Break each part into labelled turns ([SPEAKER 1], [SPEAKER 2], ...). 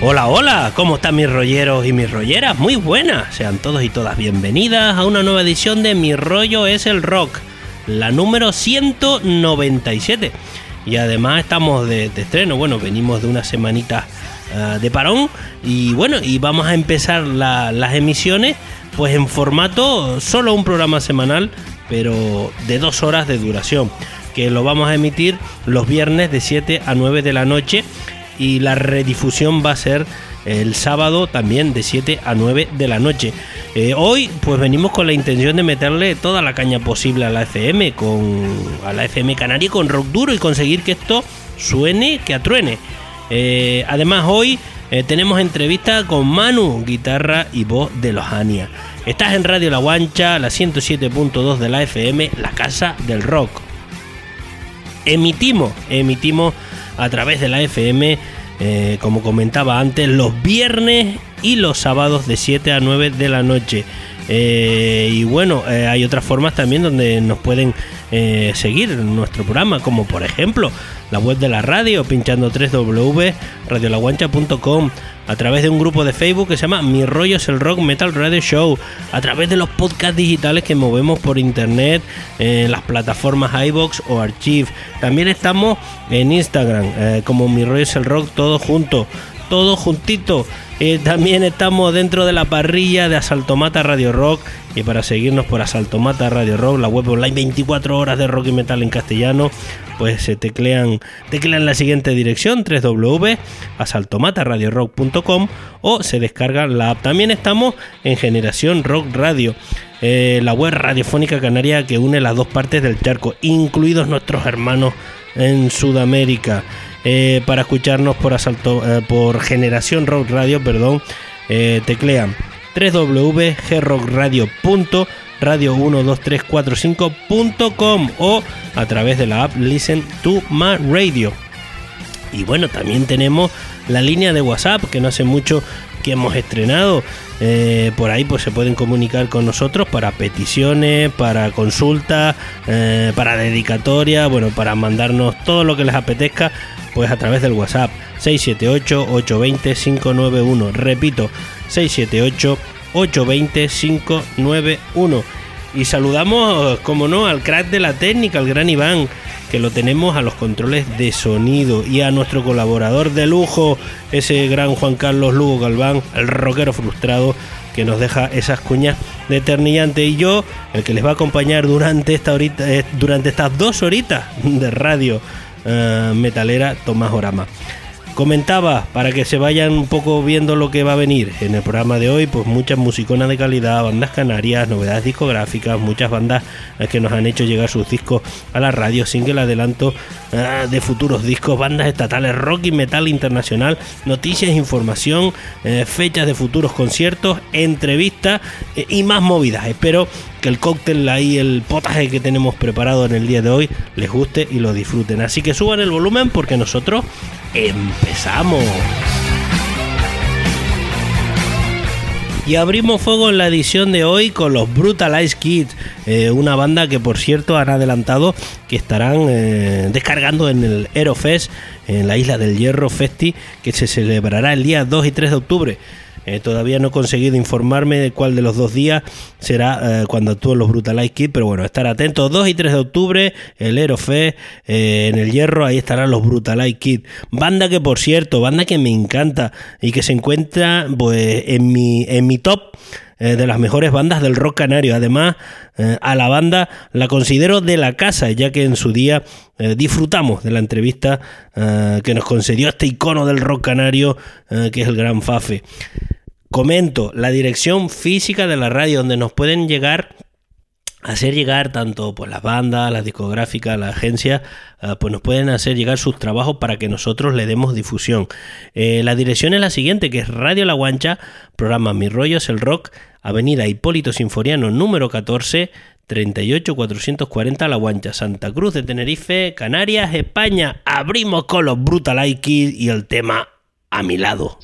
[SPEAKER 1] Hola, hola, ¿cómo están mis rolleros y mis rolleras? Muy buenas, sean todos y todas bienvenidas a una nueva edición de Mi Rollo es el Rock, la número 197. Y además estamos de estreno, bueno, venimos de una semanita de parón y bueno, y vamos a empezar las emisiones pues en formato solo un programa semanal, pero de 2 horas de duración, que lo vamos a emitir los viernes de 7 a 9 de la noche. Y la redifusión va a ser el sábado también de 7 a 9 de la noche. Hoy pues venimos con la intención de meterle toda la caña posible a la FM, a la FM Canaria con rock duro y conseguir que esto suene, que atruene. Además hoy tenemos entrevista con Manu, guitarra y voz de los Ania. Estás en Radio La Guancha, la 107.2 de la FM, la casa del rock. Emitimos a través de la FM, como comentaba antes, los viernes y los sábados de 7 a 9 de la noche. Y bueno, hay otras formas también donde nos pueden seguir en nuestro programa, como por ejemplo la web de la radio, pinchando www.radiolaguancha.com, a través de un grupo de Facebook que se llama Mi Rollo es el Rock Metal Radio Show, a través de los podcasts digitales que movemos por internet, en las plataformas iVoox o Archive. También estamos en Instagram como Mi Rollo es el Rock, todo junto, todo juntito. También estamos dentro de la parrilla de Asaltomata Radio Rock, y para seguirnos por Asaltomata Radio Rock, la web online 24 horas de rock y metal en castellano, pues se teclean la siguiente dirección: www.asaltomataradiorock.com, o se descargan la app. También estamos en Generación Rock Radio, la web radiofónica canaria que une las dos partes del charco, incluidos nuestros hermanos en Sudamérica. Para escucharnos por Generación Rock Radio, teclean www.grockradio.radio12345.com o a través de la app Listen to My Radio. Y bueno, también tenemos la línea de WhatsApp, que no hace mucho que hemos estrenado. Por ahí pues se pueden comunicar con nosotros para peticiones, para consultas, para dedicatoria, bueno, para mandarnos todo lo que les apetezca, pues a través del WhatsApp 678-820-591. Repito, 678-820-591. Y saludamos, como no, al crack de la técnica, al gran Iván, que lo tenemos a los controles de sonido, y a nuestro colaborador de lujo, ese gran Juan Carlos Lugo Galván, el rockero frustrado, que nos deja esas cuñas de eternillante. Y yo, el que les va a acompañar durante estas 2 horitas de radio metalera, Tomás Orama. Comentaba, para que se vayan un poco viendo lo que va a venir en el programa de hoy, pues muchas musiconas de calidad, bandas canarias, novedades discográficas, muchas bandas que nos han hecho llegar sus discos a la radio, single adelanto de futuros discos, bandas estatales, rock y metal internacional, noticias, información, fechas de futuros conciertos, entrevistas y más movidas. Espero que el cóctel ahí, el potaje que tenemos preparado en el día de hoy, les guste y lo disfruten. Así que suban el volumen porque nosotros empezamos. Y abrimos fuego en la edición de hoy con los Brutalize Kids, una banda que por cierto han adelantado que estarán descargando en el Aerofest, en la Isla del Hierro Festi, que se celebrará el día 2 y 3 de octubre. Todavía no he conseguido informarme de cuál de los 2 días será cuando actúen los Brutalize Kids, pero bueno, estar atentos. 2 y 3 de octubre, el Aerofest, en el Hierro, ahí estarán los Brutalize Kids. Banda que, por cierto, banda que me encanta y que se encuentra pues en mi top de las mejores bandas del rock canario. Además, a la banda la considero de la casa, ya que en su día disfrutamos de la entrevista que nos concedió este icono del rock canario, que es el gran Fafe. Comento la dirección física de la radio, donde nos pueden hacer llegar tanto pues las bandas, las discográficas, las agencias, pues nos pueden hacer llegar sus trabajos para que nosotros le demos difusión. La dirección es la siguiente, que es Radio La Guancha, programa Mi Rollo es el Rock, Avenida Hipólito Sinforiano número 14, 38440 La Guancha, Santa Cruz de Tenerife, Canarias, España. Abrimos con los Brutalize Kids y el tema A mi lado.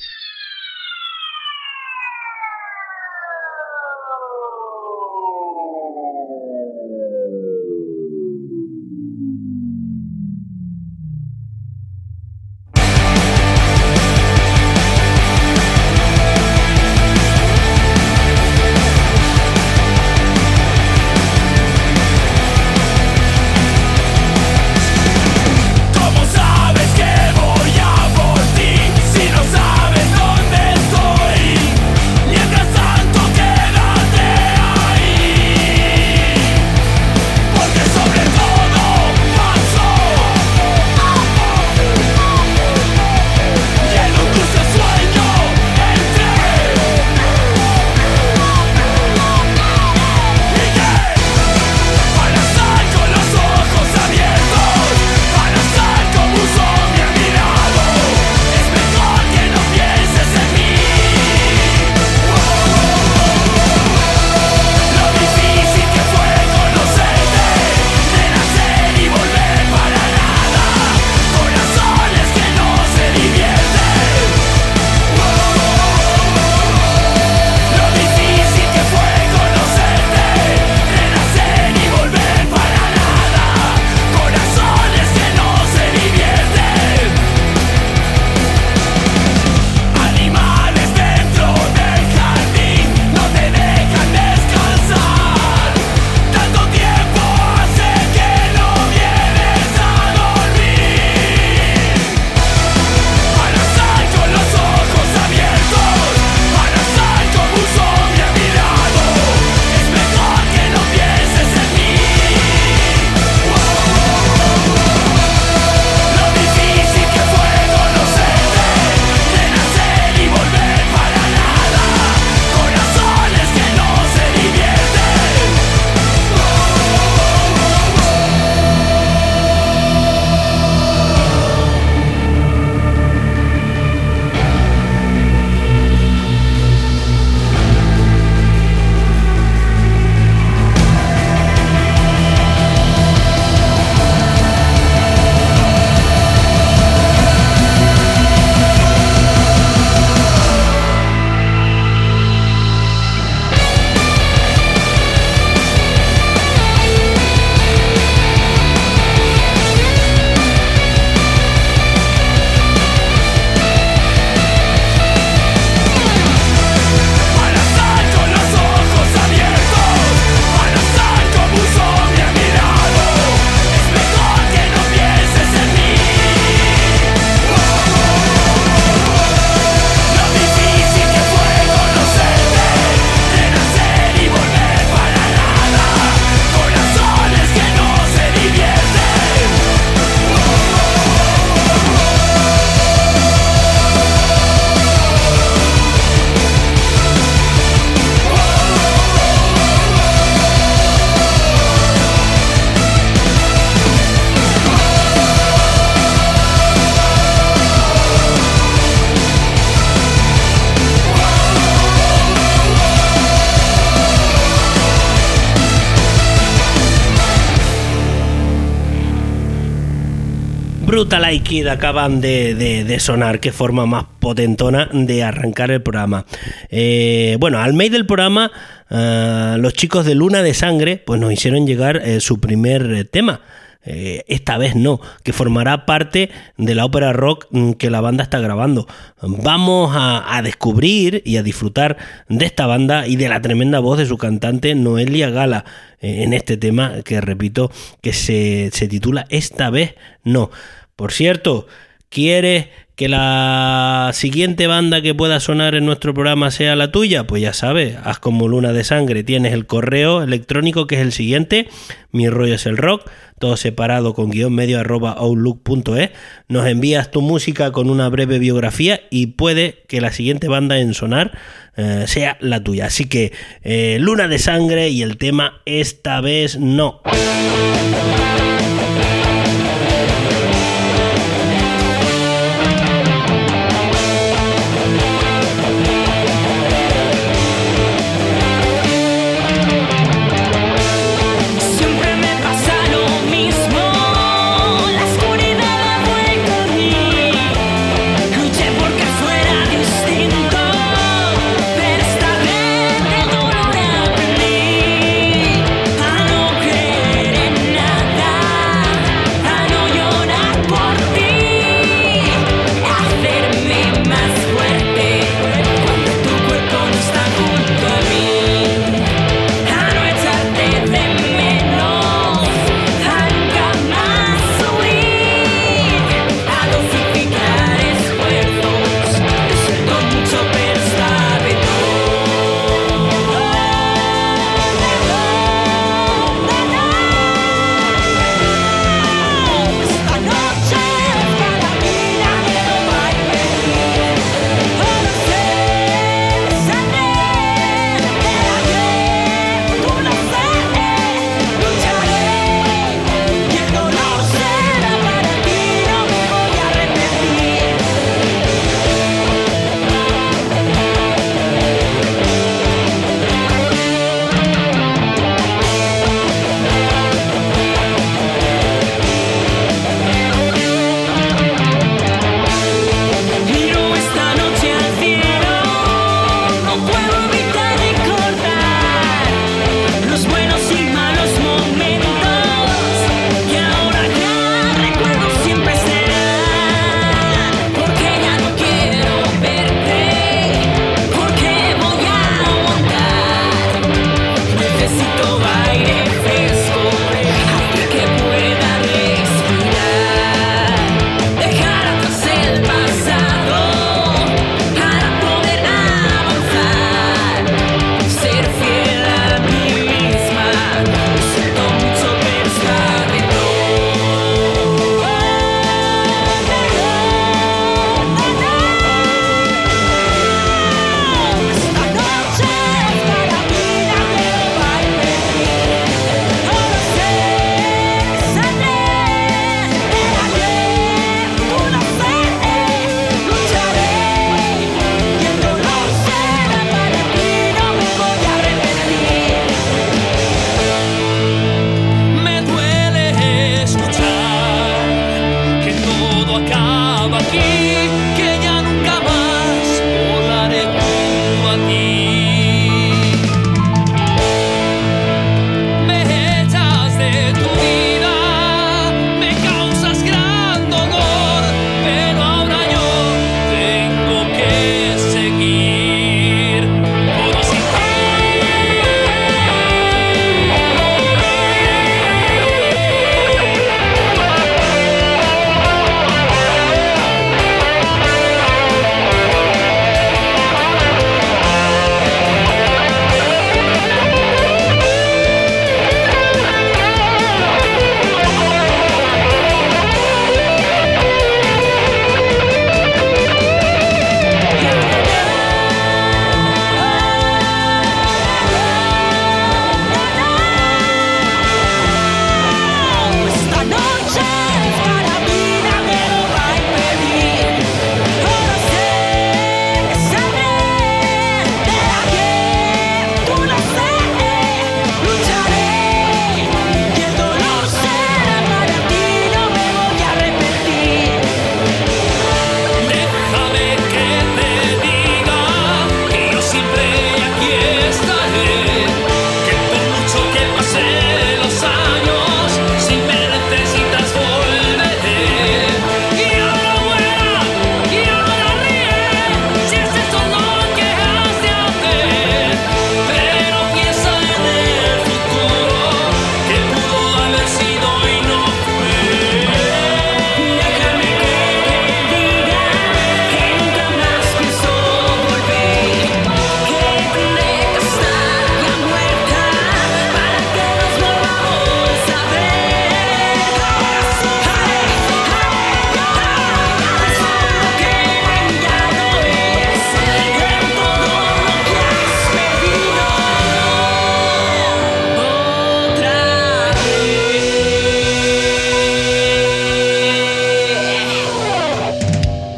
[SPEAKER 1] Brutal Eye Kid acaban de sonar. Qué forma más potentona de arrancar el programa. Bueno, al medio del programa, los chicos de Luna de Sangre pues nos hicieron llegar su primer tema. Esta vez no, que formará parte de la ópera rock que la banda está grabando. Vamos a descubrir y a disfrutar de esta banda y de la tremenda voz de su cantante Noelia Gala en este tema que, repito, que se titula Esta vez no. Por cierto, ¿quieres que la siguiente banda que pueda sonar en nuestro programa sea la tuya? Pues ya sabes, haz como Luna de Sangre. Tienes el correo electrónico, que es el siguiente: mi rollo es el rock, todo separado con _medio @outlook.es. Nos envías tu música con una breve biografía y puede que la siguiente banda en sonar sea la tuya. Así que Luna de Sangre y el tema Esta vez no.
[SPEAKER 2] Now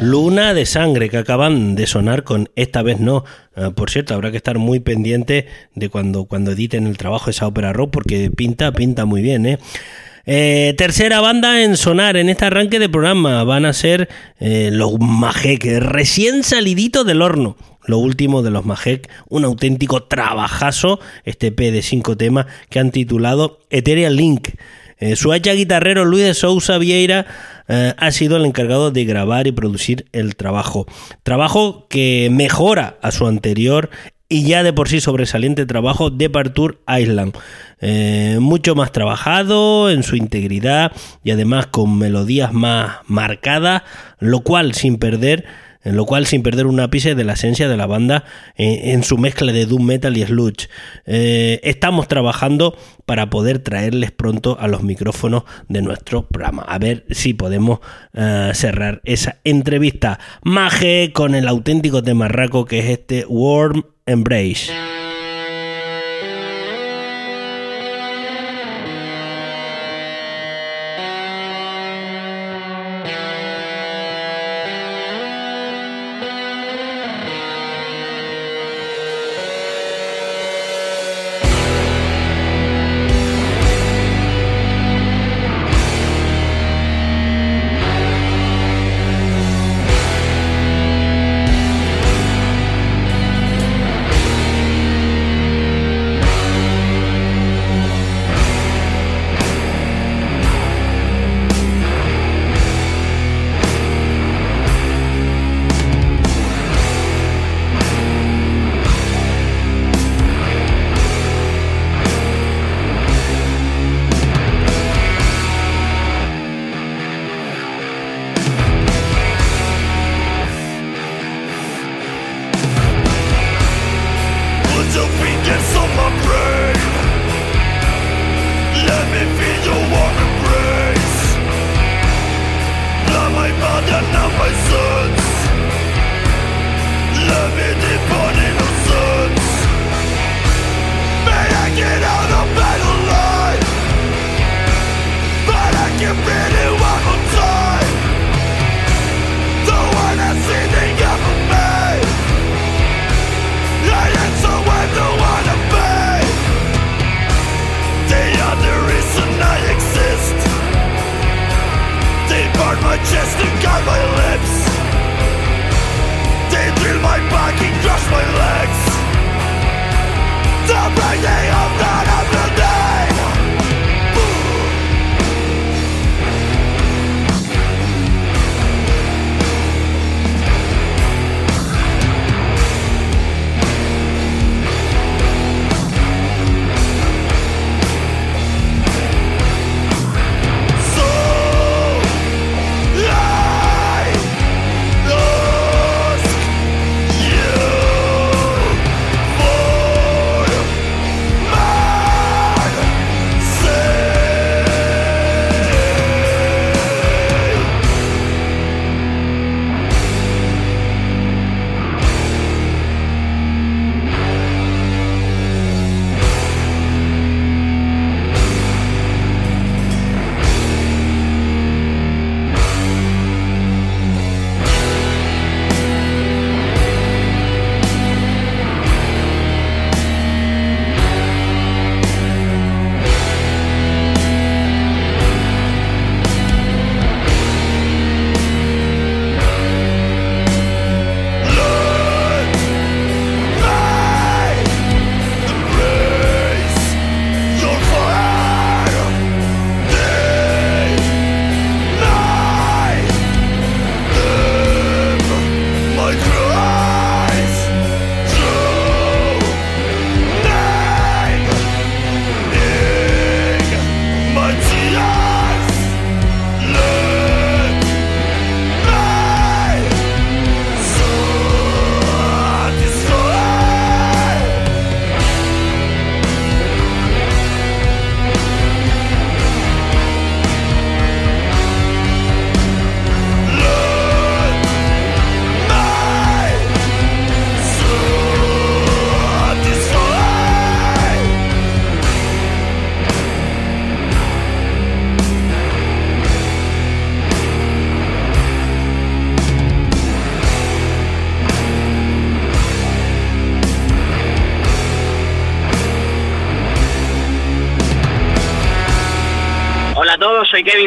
[SPEAKER 1] Luna de Sangre, que acaban de sonar con Esta vez no. Por cierto, habrá que estar muy pendiente de cuando editen el trabajo de esa ópera rock, porque pinta muy bien, ¿eh? Tercera banda en sonar en este arranque de programa van a ser los Majek, recién saliditos del horno. Lo último de los Majek, un auténtico trabajazo, este EP de 5 temas que han titulado Ethereal Link. Su hacha guitarrero Luis de Sousa Vieira ha sido el encargado de grabar y producir el trabajo que mejora a su anterior y ya de por sí sobresaliente trabajo Departure Island, mucho más trabajado en su integridad y además con melodías más marcadas, lo cual sin perder un ápice de la esencia de la banda en su mezcla de doom metal y sludge. Estamos trabajando para poder traerles pronto a los micrófonos de nuestro programa. A ver si podemos cerrar esa entrevista. Maje con el auténtico temarraco que es este Warm Embrace.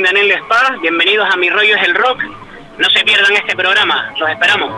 [SPEAKER 2] de Anel Spa, bienvenidos a Mi Rollo es el Rock. No se pierdan este programa, los esperamos.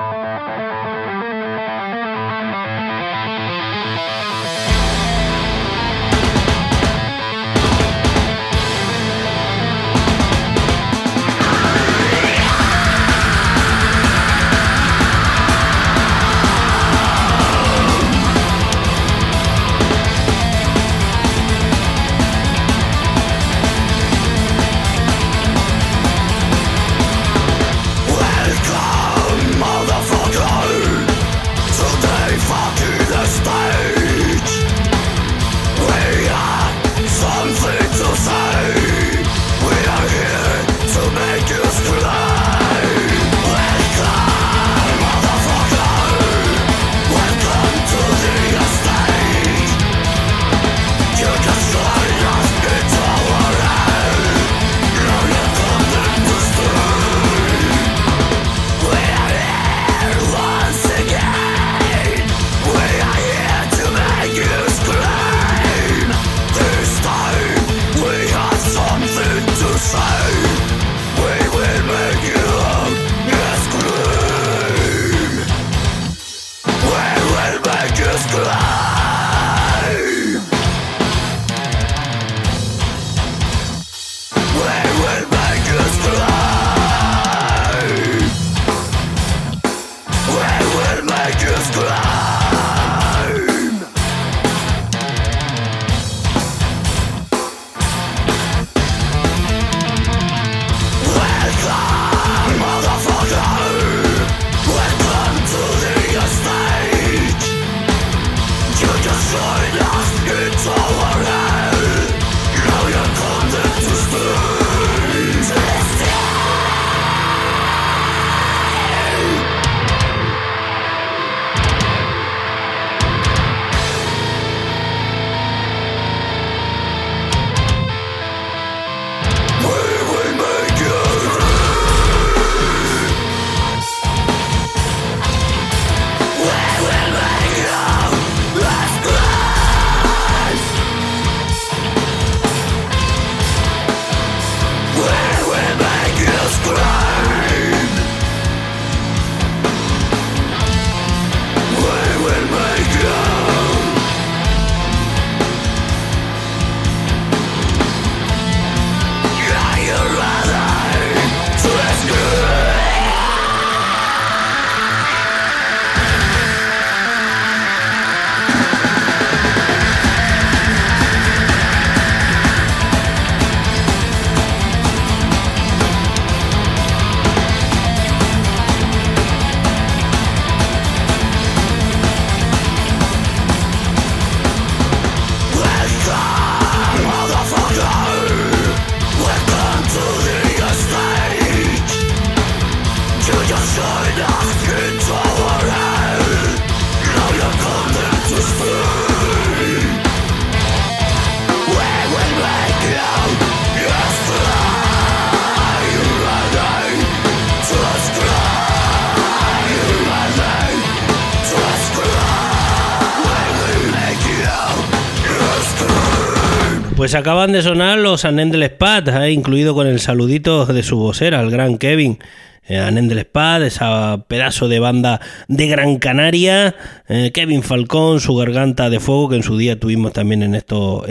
[SPEAKER 1] Pues acaban de sonar los Anel del Spa, incluido con el saludito de su vocera, el gran Kevin. Anel del Spa, esa pedazo de banda de Gran Canaria, Kevin Falcón, su Garganta de Fuego, que en su día tuvimos también en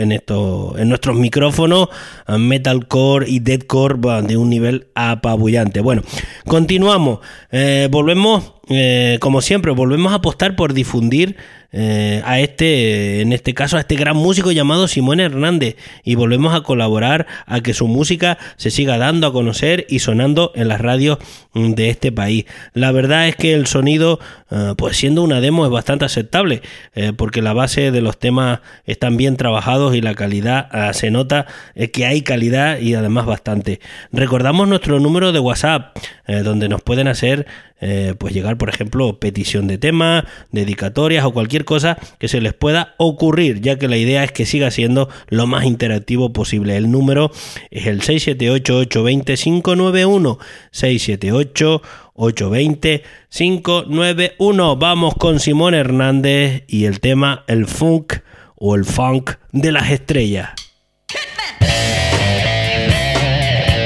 [SPEAKER 1] nuestros micrófonos, metalcore y deathcore de un nivel apabullante. Bueno, continuamos, volvemos, como siempre, volvemos a apostar por difundir en este caso a este gran músico llamado Simón Hernández, y volvemos a colaborar a que su música se siga dando a conocer y sonando en las radios de este país. La verdad es que el sonido, pues siendo una demo, es bastante aceptable, porque la base de los temas están bien trabajados y la calidad, se nota que hay calidad y además bastante. Recordamos nuestro número de WhatsApp, donde nos pueden hacer pues llegar, por ejemplo, petición de temas, dedicatorias o cualquier cosa que se les pueda ocurrir, ya que la idea es que siga siendo lo más interactivo posible. El número es el 678-820-591, 678-820-591. Vamos con Simón Hernández y el tema El Funk o el Funk de las Estrellas.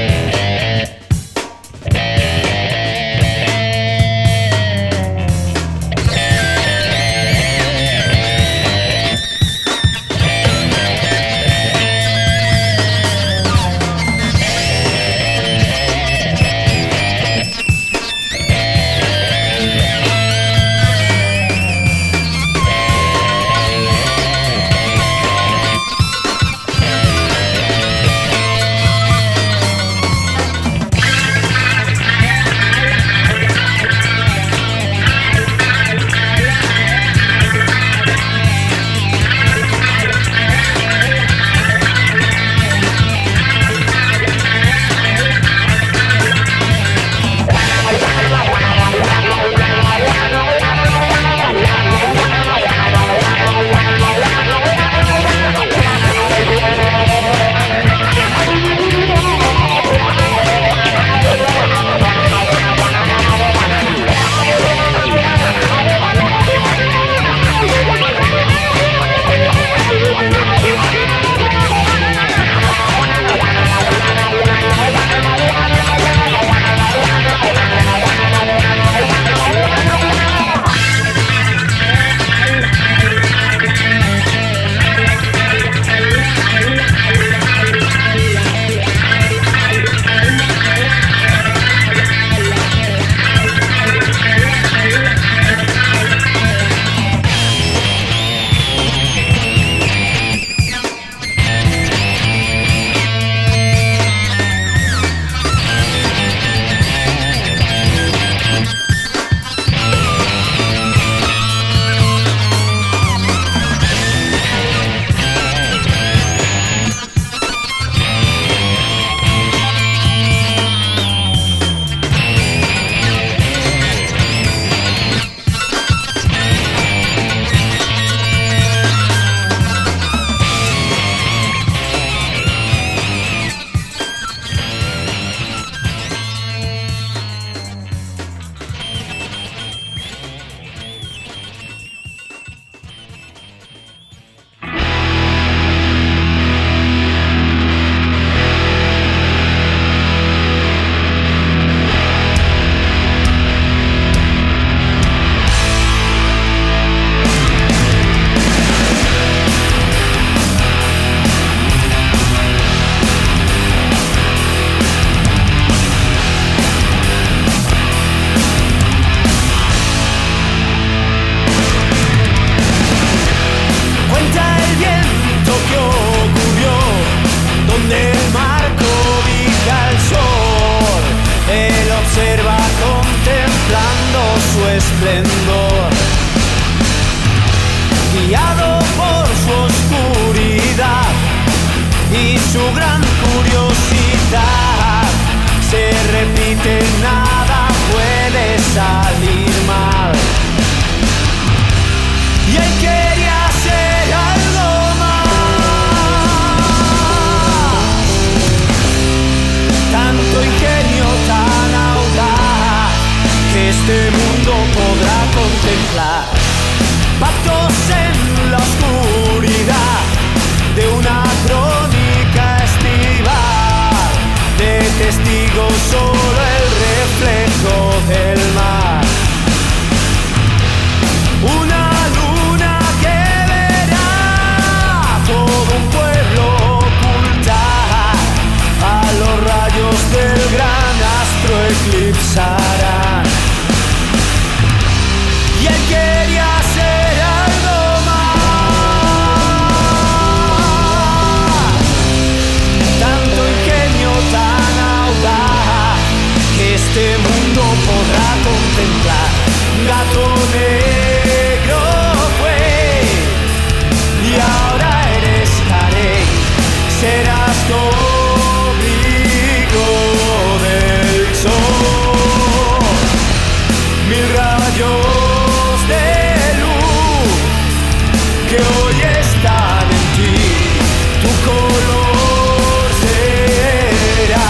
[SPEAKER 3] esplendor, guiado por su oscuridad y su gran curiosidad. Se repite, nada puede salir mal, y él quería hacer algo más. Tanto ingenio, tan audaz, que este mundo podrá contemplar. Pactos en la oscuridad de una crónica estival, de testigos solo el reflejo del mar. Una luna que verá todo un pueblo ocultar, a los rayos del gran astro eclipsarán. Y él quería hacer algo más, tanto ingenio, tan audaz, que este mundo podrá contemplar. Gato negro fue y ahora eres Carey, serás cómplice del sol. Mil rayos de luz que hoy están en ti, tu color será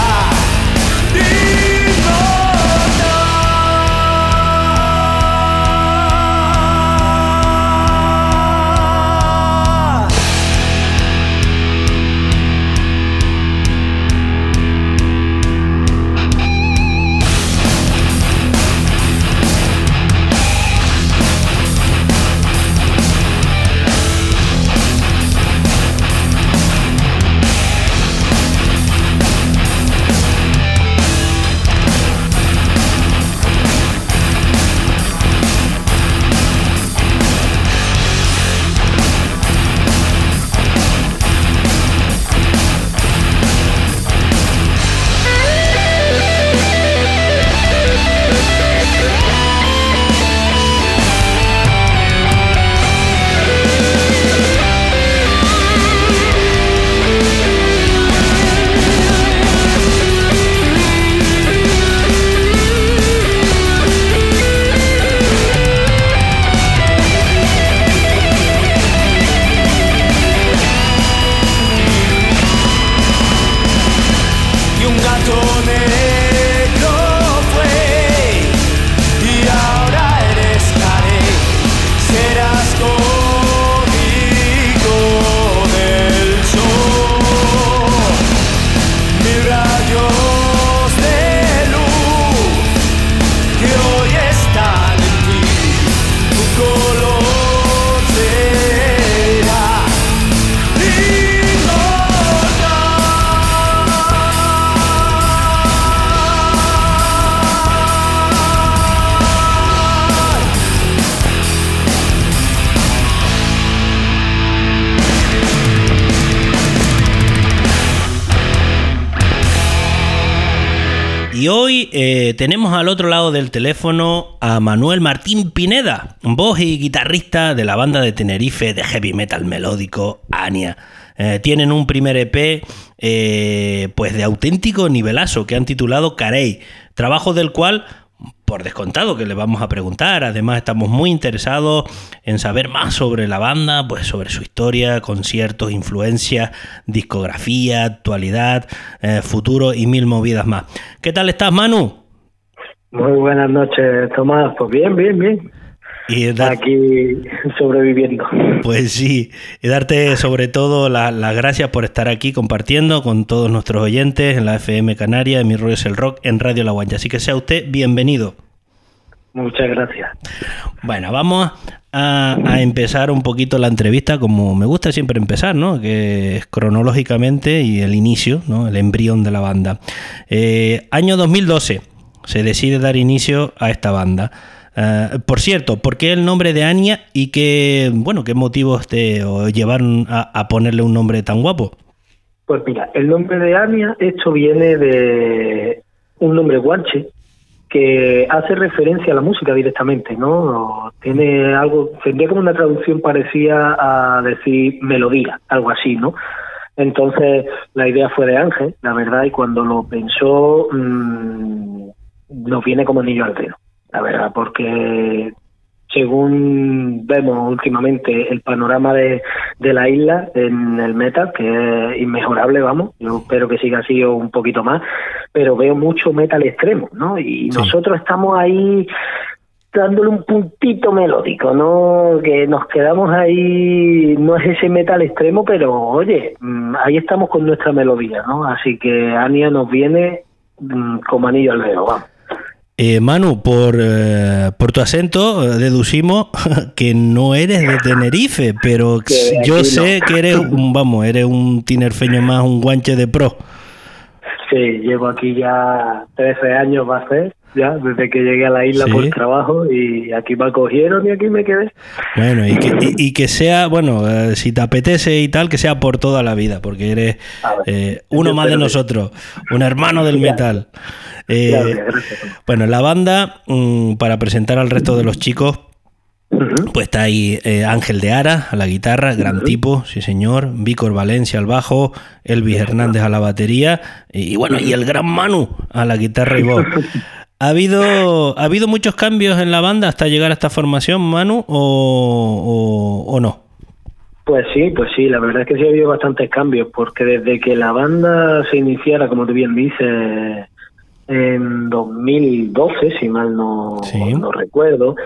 [SPEAKER 1] Y hoy tenemos al otro lado del teléfono a Manuel Martín Pineda, voz y guitarrista de la banda de Tenerife de heavy metal melódico Ania. Tienen un primer EP pues de auténtico nivelazo que han titulado Carey, trabajo del cual, por descontado, que le vamos a preguntar. Además, estamos muy interesados en saber más sobre la banda, pues sobre su historia, conciertos, influencias, discografía, actualidad, futuro y mil movidas más. ¿Qué tal estás, Manu?
[SPEAKER 4] Muy buenas noches, Tomás. Pues bien. Y aquí sobreviviendo.
[SPEAKER 1] Pues sí, y darte sobre todo las gracias por estar aquí compartiendo con todos nuestros oyentes en la FM Canaria, en Mi Rollo es el Rock, en Radio La Guancha. Así que sea usted bienvenido.
[SPEAKER 4] Muchas gracias.
[SPEAKER 1] Bueno, vamos a empezar un poquito la entrevista como me gusta siempre empezar, ¿no? Que es cronológicamente y el inicio, ¿no? El embrión de la banda. Año 2012 se decide dar inicio a esta banda. Por cierto, ¿por qué el nombre de Ania y qué motivos te llevaron a ponerle un nombre tan guapo?
[SPEAKER 4] Pues mira, el nombre de Ania, esto viene de un nombre guanche que hace referencia a la música directamente, ¿no? Tiene algo, tendría como una traducción parecida a decir melodía, algo así, ¿no? Entonces la idea fue de Ángel, la verdad, y cuando lo pensó nos viene como anillo al dedo, la verdad, porque según vemos últimamente el panorama de la isla en el metal, que es inmejorable, vamos, yo espero que siga así o un poquito más, pero veo mucho metal extremo, ¿no? Y sí, nosotros estamos ahí dándole un puntito melódico, ¿no? Que nos quedamos ahí, no es ese metal extremo, pero oye, ahí estamos con nuestra melodía, ¿no? Así que Ania nos viene como anillo al dedo, vamos.
[SPEAKER 1] Manu, por tu acento deducimos que no eres de Tenerife, pero yo sé que eres un tinerfeño más, un guanche de pro.
[SPEAKER 4] Sí, llevo aquí ya 13 años, va a ser, ya, desde que llegué a la isla por trabajo, y aquí me acogieron y aquí me quedé.
[SPEAKER 1] Bueno, y que sea, bueno, si te apetece y tal, que sea por toda la vida, porque eres uno más de nosotros, un hermano del metal.
[SPEAKER 4] Gracias.
[SPEAKER 1] Bueno, la banda, para presentar al resto de los chicos, pues está ahí Ángel de Ara a la guitarra, gran tipo, sí señor, Vícor Valencia al bajo, Elvis Hernández a la batería, y bueno, y el gran Manu a la guitarra y voz. ¿Ha habido muchos cambios en la banda hasta llegar a esta formación, Manu, o no?
[SPEAKER 4] Pues sí, la verdad es que sí ha habido bastantes cambios, porque desde que la banda se iniciara, como tú bien dices, en 2012, si mal no recuerdo,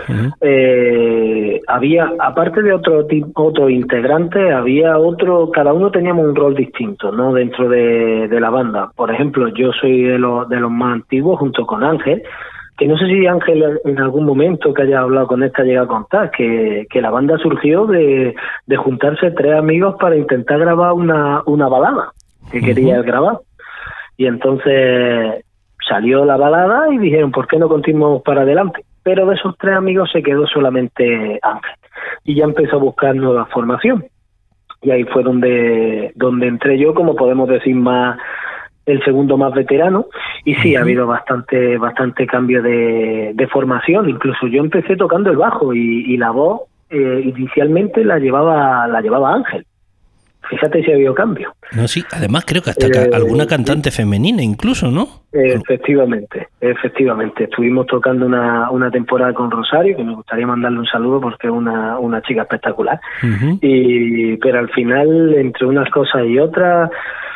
[SPEAKER 4] había, aparte de otro integrante, había otro, cada uno teníamos un rol distinto, ¿no? Dentro de la banda. Por ejemplo, yo soy de los más antiguos, junto con Ángel, que no sé si Ángel en algún momento que haya hablado con esta llega a contar, que la banda surgió de juntarse 3 amigos para intentar grabar una balada que quería grabar. Y entonces salió la balada y dijeron, ¿por qué no continuamos para adelante? Pero de esos 3 amigos se quedó solamente Ángel. Y ya empezó a buscar nueva formación. Y ahí fue donde entré yo, como podemos decir, más el segundo más veterano. Y sí, ha habido bastante cambio de formación. Incluso yo empecé tocando el bajo y la voz inicialmente la llevaba Ángel. Fíjate si ha habido cambio.
[SPEAKER 1] No, sí, además creo que hasta alguna cantante femenina incluso, ¿no?
[SPEAKER 4] Efectivamente. Estuvimos tocando una temporada con Rosario, que me gustaría mandarle un saludo porque es una chica espectacular. Pero al final, entre unas cosas y otras,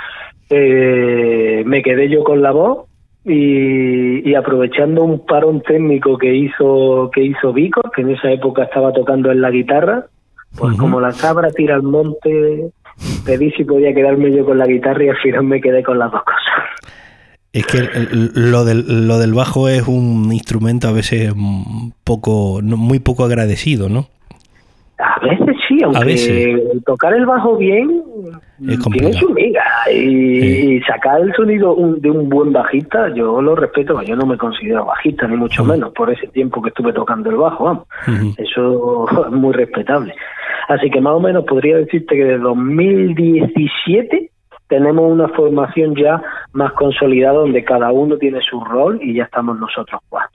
[SPEAKER 4] me quedé yo con la voz y aprovechando un parón técnico que hizo Vico, que en esa época estaba tocando en la guitarra, pues como la cabra tira al monte, pedí si podía quedarme yo con la guitarra y al final me quedé con las dos cosas.
[SPEAKER 1] Es que lo del bajo es un instrumento a veces muy poco agradecido, ¿no?
[SPEAKER 4] A veces sí, aunque tocar el bajo bien tiene su miga y sacar el sonido de un buen bajista, yo lo respeto, yo no me considero bajista ni mucho menos por ese tiempo que estuve tocando el bajo, vamos. Eso es muy respetable. Así que más o menos podría decirte que de 2017 tenemos una formación ya más consolidada donde cada uno tiene su rol y ya estamos nosotros 4.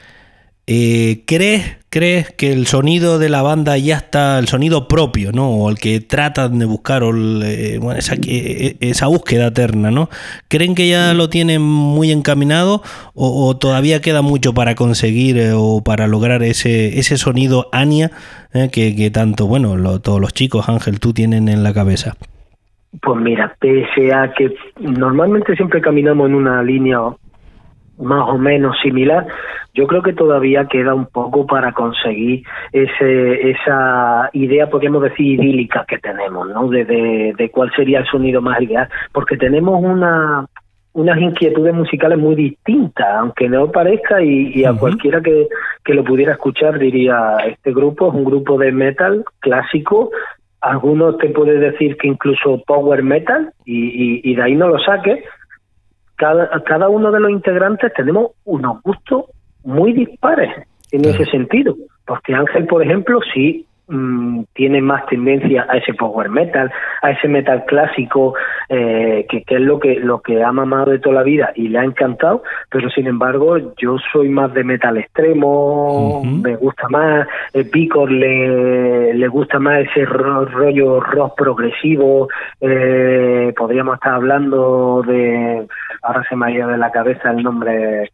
[SPEAKER 1] ¿Crees que el sonido de la banda ya está, el sonido propio, ¿no? O el que tratan de buscar, esa búsqueda eterna, ¿no? ¿Creen que ya lo tienen muy encaminado o todavía queda mucho para conseguir o para lograr ese sonido Ania que tanto, todos los chicos, Ángel, tú tienen en la cabeza?
[SPEAKER 4] Pues mira, pese a que normalmente siempre caminamos en una línea más o menos similar, yo creo que todavía queda un poco para conseguir esa idea, podríamos decir, idílica que tenemos, ¿no? De cuál sería el sonido más ideal, porque tenemos unas inquietudes musicales muy distintas, aunque no parezca, y a cualquiera que lo pudiera escuchar diría, este grupo es un grupo de metal clásico, algunos te pueden decir que incluso power metal, y de ahí no lo saques. Cada uno de los integrantes tenemos unos gustos muy dispares en ese sentido, porque Ángel, por ejemplo, sí tiene más tendencia a ese power metal, a ese metal clásico, que es lo que ha mamado de toda la vida y le ha encantado, pero sin embargo yo soy más de metal extremo, me gusta más, Picor le gusta más ese rollo rock progresivo, podríamos estar hablando de, ahora se me ha ido de la cabeza el nombre,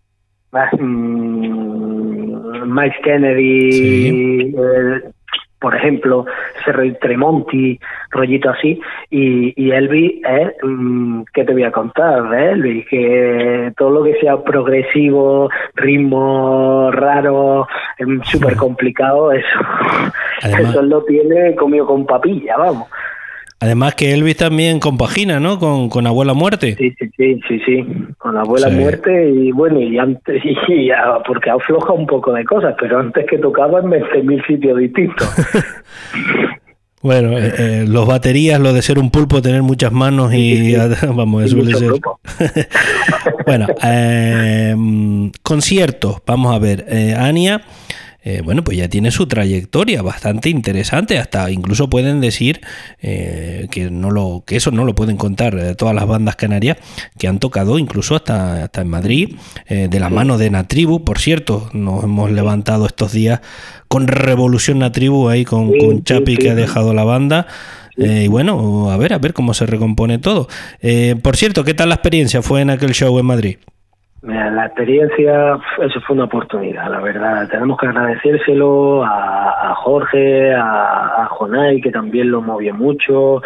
[SPEAKER 4] Mike Kennedy, sí. Por ejemplo, ese rollo Tremonti, rollito así, y Elvis es, ¿qué te voy a contar de Elvis? Que todo lo que sea progresivo, ritmo raro, súper complicado, eso lo tiene comido con papilla, vamos.
[SPEAKER 1] Además que Elvis también compagina, ¿no? Con Abuela Muerte.
[SPEAKER 4] Sí. Con Abuela Muerte y bueno, y antes, porque afloja un poco de cosas, pero antes que tocaba en 20.000 sitios distintos.
[SPEAKER 1] Bueno, los baterías, lo de ser un pulpo, tener muchas manos y vamos, eso suele ser. Bueno, conciertos, vamos a ver, Ania. Bueno, pues ya tiene su trayectoria bastante interesante, hasta incluso pueden decir que eso no lo pueden contar todas las bandas canarias que han tocado incluso hasta en Madrid, de la mano de Natribu. Por cierto, nos hemos levantado estos días con Revolución Natribu ahí con Chapi que ha dejado la banda. Y bueno, a ver cómo se recompone todo. Por cierto, ¿qué tal la experiencia fue en aquel show en Madrid?
[SPEAKER 4] La experiencia, eso fue una oportunidad, la verdad. Tenemos que agradecérselo a Jorge, a Jonay, que también lo movió mucho,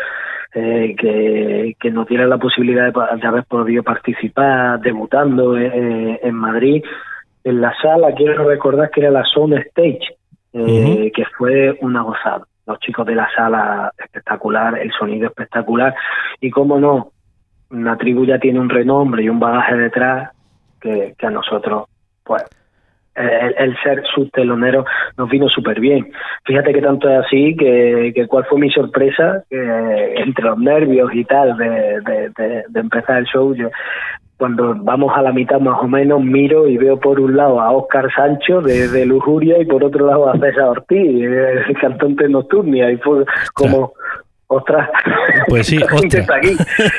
[SPEAKER 4] que nos diera la posibilidad de haber podido participar debutando en Madrid. En la sala, quiero recordar que era la Sound Stage, que fue una gozada. Los chicos de la sala, espectacular, el sonido espectacular. Y cómo no, Natribu ya tiene un renombre y un bagaje detrás que a nosotros, pues, el ser sus teloneros nos vino súper bien. Fíjate que tanto es así que cuál fue mi sorpresa, que entre los nervios y tal de empezar el show, yo, cuando vamos a la mitad más o menos, miro y veo por un lado a Óscar Sancho de Lujuria y por otro lado a César Ortiz, el cantante de Nocturnia, y fue como... ¡Ostras!
[SPEAKER 1] Pues sí, ostras.
[SPEAKER 4] Aquí.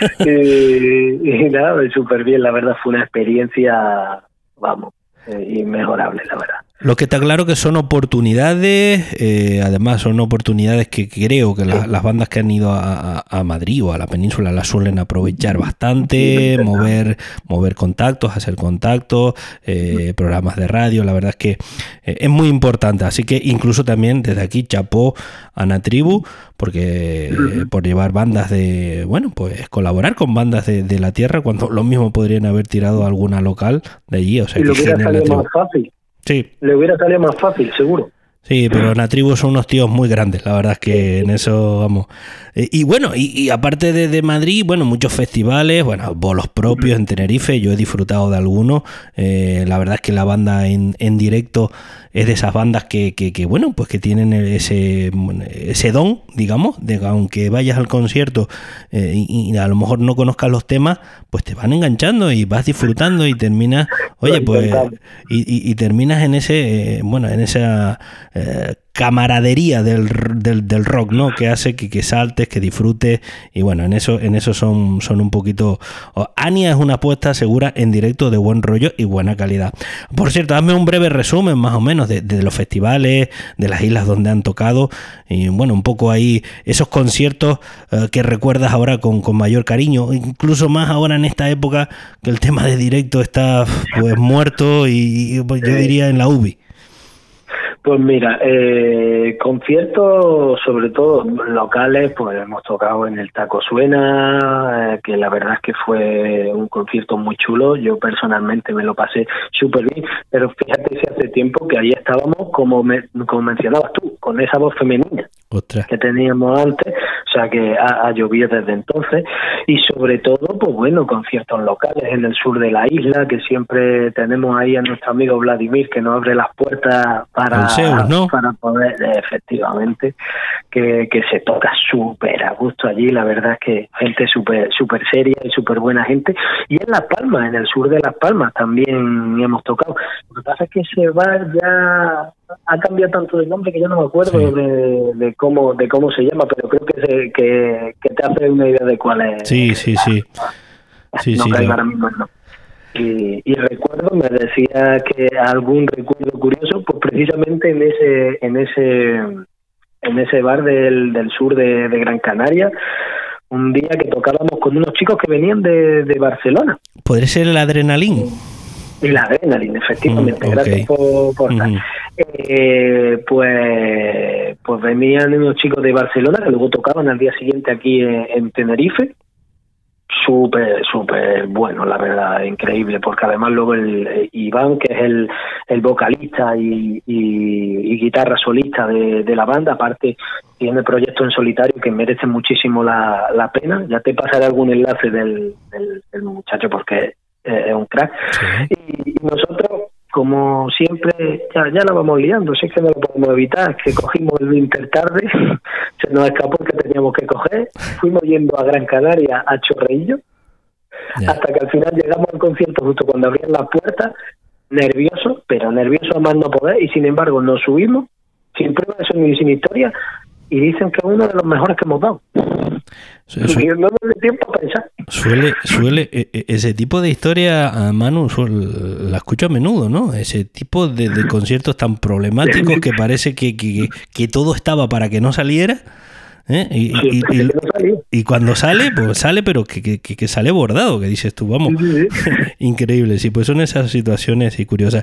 [SPEAKER 4] Y nada, súper bien, la verdad fue una experiencia, vamos, inmejorable, la verdad.
[SPEAKER 1] Lo que está claro que son oportunidades, además son oportunidades que creo que las bandas que han ido a Madrid o a la península las suelen aprovechar bastante, mover contactos, hacer contactos, programas de radio, la verdad es que es muy importante, así que incluso también desde aquí chapó a Natribu, porque por llevar bandas pues colaborar con bandas de la tierra, cuando lo mismo podrían haber tirado alguna local de allí, o sea,
[SPEAKER 4] y
[SPEAKER 1] que
[SPEAKER 4] lo hubiera salido más fácil.
[SPEAKER 1] Sí.
[SPEAKER 4] Le hubiera salido más fácil, seguro.
[SPEAKER 1] Sí, pero Natribu son unos tíos muy grandes, la verdad es que en eso vamos. Y bueno, y aparte de Madrid, bueno, muchos festivales, bueno, bolos propios en Tenerife, yo he disfrutado de algunos. La verdad es que la banda en directo es de esas bandas que bueno, pues que tienen ese don, digamos, de que aunque vayas al concierto y a lo mejor no conozcas los temas, pues te van enganchando y vas disfrutando y terminas, oye, pues y terminas en ese, en esa camaradería del rock, ¿no? Que hace que saltes, que disfrutes, y bueno, en eso son un poquito. Ania es una apuesta segura en directo de buen rollo y buena calidad. Por cierto, hazme un breve resumen más o menos de los festivales, de las islas donde han tocado, y bueno, un poco ahí esos conciertos que recuerdas ahora con mayor cariño, incluso más ahora en esta época que el tema de directo está pues muerto y yo diría en la UBI.
[SPEAKER 4] Pues mira, conciertos sobre todo locales, pues hemos tocado en el Taco Suena, que la verdad es que fue un concierto muy chulo, yo personalmente me lo pasé súper bien, pero fíjate si hace tiempo que ahí estábamos, como mencionabas tú, con esa voz femenina. Ostras. Que teníamos antes, o sea que ha llovido desde entonces, y sobre todo, pues bueno, conciertos locales en el sur de la isla, que siempre tenemos ahí a nuestro amigo Vladimir, que nos abre las puertas para poder, efectivamente, que se toca súper a gusto allí, la verdad es que gente súper seria y súper buena gente, y en Las Palmas, en el sur de Las Palmas también hemos tocado. Lo que pasa es que ese bar ya ha cambiado tanto de nombre que yo no me acuerdo de cómo se llama, pero creo que te hace una idea de cuál es.
[SPEAKER 1] Sí.
[SPEAKER 4] No caigo ahora mismo el nombre. Y recuerdo, me decía que algún recuerdo curioso, pues precisamente en ese bar del sur de Gran Canaria, un día que tocábamos con unos chicos que venían de Barcelona.
[SPEAKER 1] ¿Podría ser el Adrenalin?
[SPEAKER 4] El Adrenalin, efectivamente. Gracias por pues venían unos chicos de Barcelona que luego tocaban al día siguiente aquí en Tenerife. Súper bueno, la verdad, increíble, porque además luego el Iván, que es el vocalista y guitarra solista de la banda, aparte tiene proyectos en solitario que merecen muchísimo la pena. Ya te pasaré algún enlace del muchacho porque es un crack. Sí. Y nosotros, como siempre, ya la vamos liando, si es que no lo podemos evitar, que cogimos el Inter tarde, se nos escapó el que teníamos que coger, fuimos yendo a Gran Canaria a Chorreillo, hasta que al final llegamos al concierto justo cuando abrían las puertas, nerviosos a más no poder, y sin embargo nos subimos, sin prueba de sonido y sin historia, y dicen que es uno de los mejores que hemos dado. Y no nos da tiempo a pensar.
[SPEAKER 1] Suele ese tipo de historia, Manu, la escucho a menudo, ¿no? Ese tipo de conciertos tan problemáticos que parece que todo estaba para que no saliera, ¿eh? Y cuando sale, pues sale, pero que sale bordado, que dices tú, vamos. Sí. Increíble, sí, pues son esas situaciones y curiosas.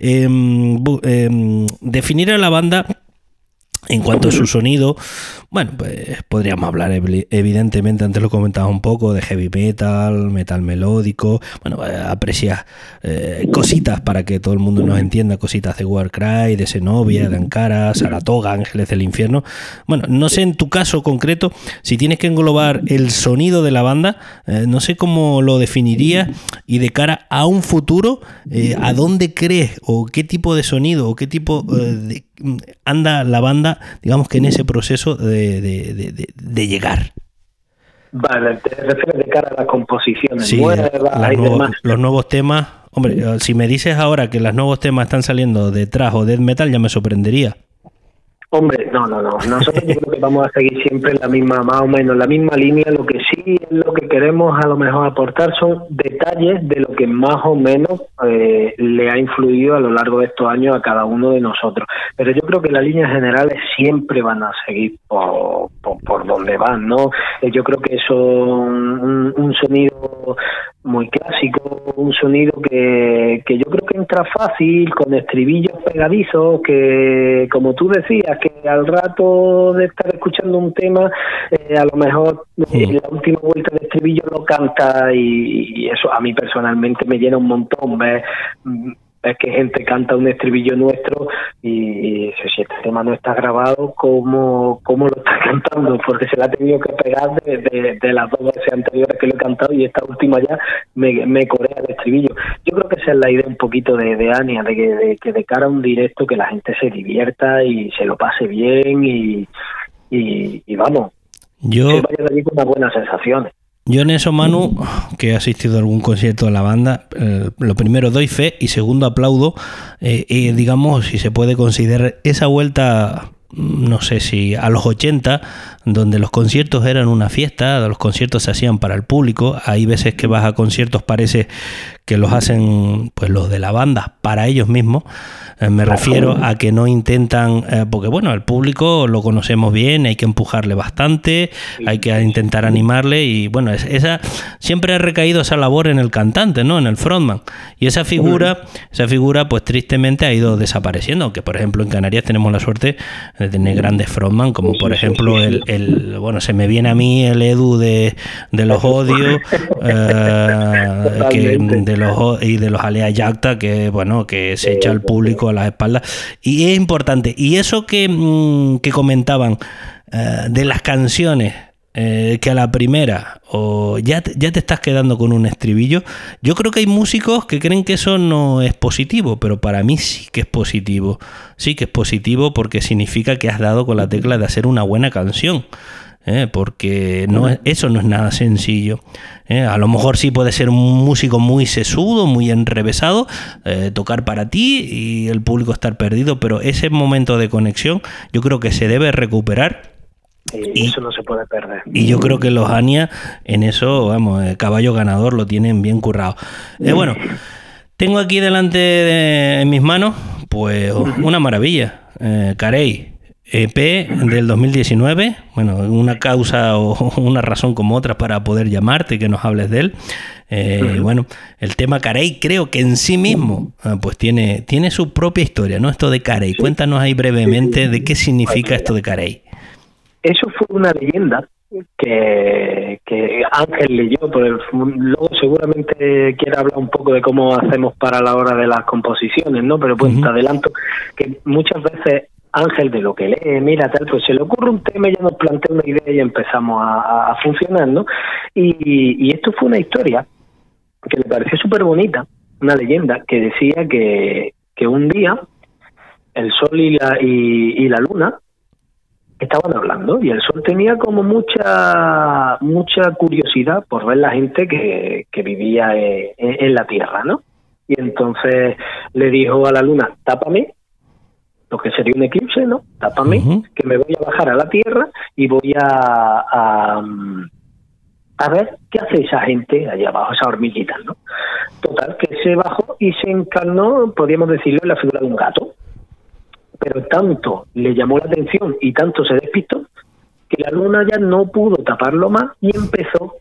[SPEAKER 1] Definir a la banda en cuanto a su sonido, bueno, pues podríamos hablar evidentemente, antes lo comentaba un poco, de heavy metal melódico, bueno, aprecias cositas para que todo el mundo nos entienda, cositas de Warcry, de Zenobia, de Ankara, Saratoga, Ángeles del Infierno. Bueno, no sé en tu caso concreto, si tienes que englobar el sonido de la banda, no sé cómo lo definirías, y de cara a un futuro, ¿a dónde crees o qué tipo de sonido o qué tipo anda la banda, digamos que en ese proceso de llegar?
[SPEAKER 4] Vale, te refieres de cara a las composiciones
[SPEAKER 1] nuevas y demás. Los nuevos temas. Hombre, si me dices ahora que los nuevos temas están saliendo de thrash o death metal, ya me sorprendería.
[SPEAKER 4] Hombre, no. Nosotros yo creo que vamos a seguir siempre en la misma, más o menos, la misma línea. Lo que sí es lo que queremos a lo mejor aportar son detalles de lo que más o menos le ha influido a lo largo de estos años a cada uno de nosotros. Pero yo creo que las líneas generales siempre van a seguir por donde van, ¿no? Yo creo que son un sonido muy clásico, un sonido que yo creo que entra fácil, con estribillos pegadizos, que como tú decías, que al rato de estar escuchando un tema, a lo mejor la última vuelta de estribillo lo canta, y eso a mí personalmente me llena un montón. Es que gente canta un estribillo nuestro y si este tema no está grabado, ¿cómo lo está cantando? Porque se la ha tenido que pegar de las dos veces anteriores que lo he cantado, y esta última ya me corea el estribillo. Yo creo que esa es la idea un poquito de Ania, de que de cara a un directo que la gente se divierta y se lo pase bien y vamos, que vaya de allí con unas buenas sensaciones.
[SPEAKER 1] Yo en eso, Manu, que he asistido a algún concierto de la banda, lo primero doy fe y segundo aplaudo, digamos, si se puede considerar esa vuelta, no sé si a los 80, donde los conciertos eran una fiesta, los conciertos se hacían para el público. Hay veces que vas a conciertos, parece que los hacen pues los de la banda para ellos mismos. Me refiero a que no intentan, porque bueno, al público lo conocemos bien, hay que empujarle bastante, hay que intentar animarle, y bueno, esa siempre ha recaído esa labor en el cantante, ¿no? En el frontman, y esa figura pues tristemente ha ido desapareciendo, aunque por ejemplo en Canarias tenemos la suerte de tener grandes frontman, como por ejemplo bueno, se me viene a mí el Edu de los Odios, y de los Alea Yacta, que bueno, que se echa al público a las espaldas, y es importante. Y eso que comentaban de las canciones, que a la primera ya te estás quedando con un estribillo. Yo creo que hay músicos que creen que eso no es positivo, pero para mí sí que es positivo. Sí que es positivo, porque significa que has dado con la tecla de hacer una buena canción. porque eso no es nada sencillo. A lo mejor sí puede ser un músico muy sesudo, muy enrevesado, tocar para ti y el público estar perdido, pero ese momento de conexión yo creo que se debe recuperar.
[SPEAKER 4] Y eso no se puede perder.
[SPEAKER 1] Y yo creo que los Ania en eso, vamos, caballo ganador, lo tienen bien currado. Bueno, tengo aquí delante en mis manos, pues una maravilla, Carey, EP del 2019, bueno, una causa o una razón como otra para poder llamarte y que nos hables de él. Bueno, el tema Carey creo que en sí mismo pues tiene su propia historia, ¿no? Esto de Carey, cuéntanos ahí brevemente de qué significa esto de Carey.
[SPEAKER 4] Eso fue una leyenda que Ángel leyó, pero luego seguramente quiere hablar un poco de cómo hacemos para la hora de las composiciones, ¿no? Pero pues te adelanto que muchas veces Ángel, de lo que lee, mira tal, pues se le ocurre un tema y ya nos plantea una idea y empezamos a funcionar, ¿no? Y esto fue una historia que le pareció súper bonita, una leyenda que decía que un día el sol y la luna estaban hablando y el sol tenía como mucha curiosidad por ver la gente que vivía en la Tierra, ¿no? Y entonces le dijo a la luna, tápame, lo que sería un eclipse, ¿no? Tápame, que me voy a bajar a la Tierra y voy a ver qué hace esa gente allá abajo, esa hormiguita, ¿no? Total, que se bajó y se encarnó, podríamos decirlo, en la figura de un gato. Pero tanto le llamó la atención y tanto se despistó que la luna ya no pudo taparlo más y empezó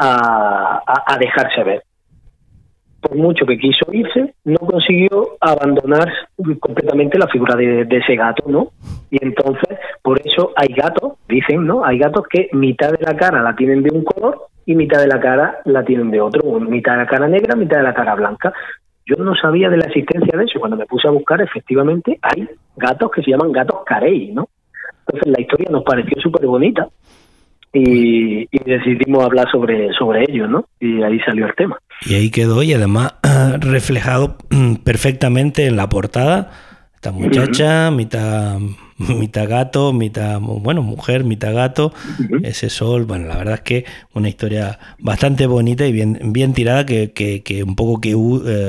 [SPEAKER 4] a dejarse ver. Por mucho que quiso irse, no consiguió abandonar completamente la figura de ese gato, ¿no? Y entonces, por eso hay gatos, dicen, ¿no? Hay gatos que mitad de la cara la tienen de un color y mitad de la cara la tienen de otro, mitad de la cara negra, mitad de la cara blanca. Yo no sabía de la existencia de eso. Cuando me puse a buscar, efectivamente, hay gatos que se llaman gatos Carey, ¿no? Entonces la historia nos pareció súper bonita y decidimos hablar sobre ello, ¿no? Y ahí salió el tema.
[SPEAKER 1] Y ahí quedó, y además reflejado perfectamente en la portada. Esta muchacha, mitad gato, mitad, bueno, mujer, mitad gato, ese sol, bueno, la verdad es que una historia bastante bonita y bien tirada que un poco que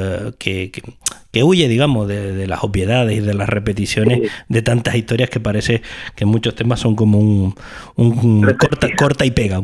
[SPEAKER 1] huye, digamos, de las obviedades y de las repeticiones de tantas historias que parece que muchos temas son como un corta y pega.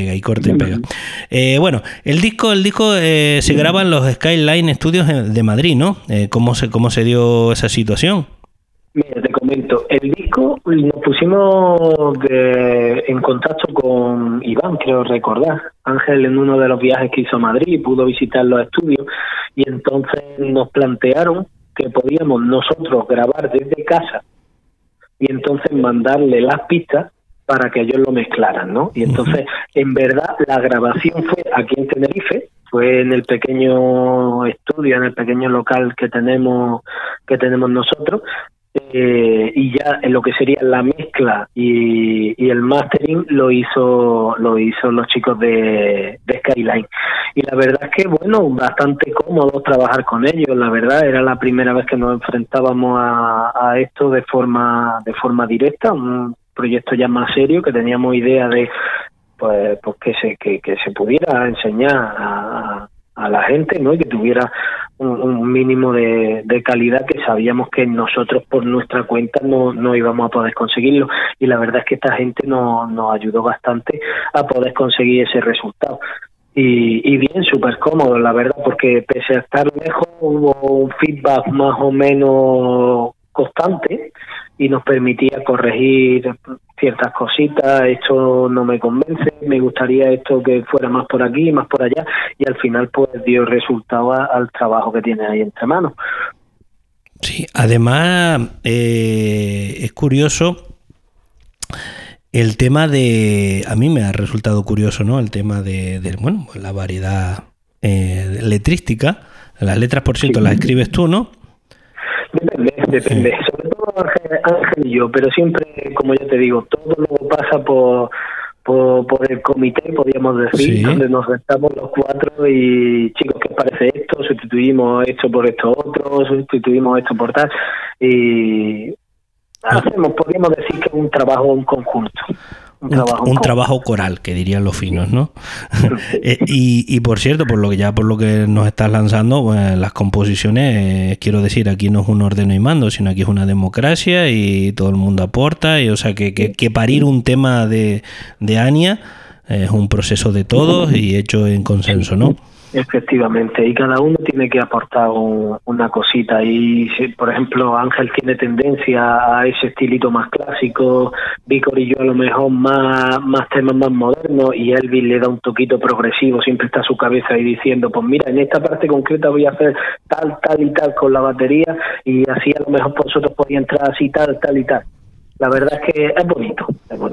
[SPEAKER 1] Bueno, el disco se graba en los Skyline Studios de Madrid, ¿no? ¿Cómo se dio esa situación?
[SPEAKER 4] Mira, te comento, el disco nos pusimos en contacto con Iván, creo recordar. Ángel en uno de los viajes que hizo a Madrid pudo visitar los estudios y entonces nos plantearon que podíamos nosotros grabar desde casa y entonces mandarle las pistas para que ellos lo mezclaran, ¿no? Y entonces, en verdad, la grabación fue aquí en Tenerife, fue en el pequeño estudio, en el pequeño local que tenemos nosotros. Y ya en lo que sería la mezcla y el mastering lo hizo los chicos de Skyline, y la verdad es que bueno, bastante cómodo trabajar con ellos. La verdad era la primera vez que nos enfrentábamos a esto de forma directa, un proyecto ya más serio, que teníamos idea de pues que se pudiera enseñar a la gente, ¿no? Y que tuviera un mínimo de calidad que sabíamos que nosotros por nuestra cuenta no íbamos a poder conseguirlo, y la verdad es que esta gente nos ayudó bastante a poder conseguir ese resultado. Y bien, súper cómodo, la verdad, porque pese a estar lejos hubo un feedback más o menos constante y nos permitía corregir ciertas cositas. Esto no me convence, me gustaría esto que fuera más por aquí, más por allá, y al final pues dio resultado al trabajo que tiene ahí entre manos.
[SPEAKER 1] Sí, además es curioso el tema a mí me ha resultado curioso, ¿no? El tema de bueno, la variedad letrística. Las letras, por cierto, las escribes tú, ¿no?
[SPEAKER 4] Depende. Sí. Sobre todo Ángel y yo, pero siempre, como ya te digo, todo luego pasa por el comité, podríamos decir, sí, donde nos sentamos los cuatro y, chicos, ¿qué os parece esto? Sustituimos esto por esto otro, sustituimos esto por tal, y podríamos decir que es un trabajo en conjunto.
[SPEAKER 1] Un trabajo coral, que dirían los finos, ¿no? y por cierto, por lo que nos estás lanzando, pues, las composiciones, quiero decir, aquí no es un ordeno y mando, sino aquí es una democracia y todo el mundo aporta, y o sea que parir un tema de Ania es un proceso de todos y hecho en consenso, ¿no?
[SPEAKER 4] Efectivamente, y cada uno tiene que aportar una cosita. Y si, por ejemplo, Ángel tiene tendencia a ese estilito más clásico, Víctor y yo a lo mejor más temas más modernos, y Elvis le da un toquito progresivo, siempre está su cabeza ahí diciendo, pues mira, en esta parte concreta voy a hacer tal y tal con la batería, y así a lo mejor vosotros podía entrar así tal y tal. La verdad es que es bonito,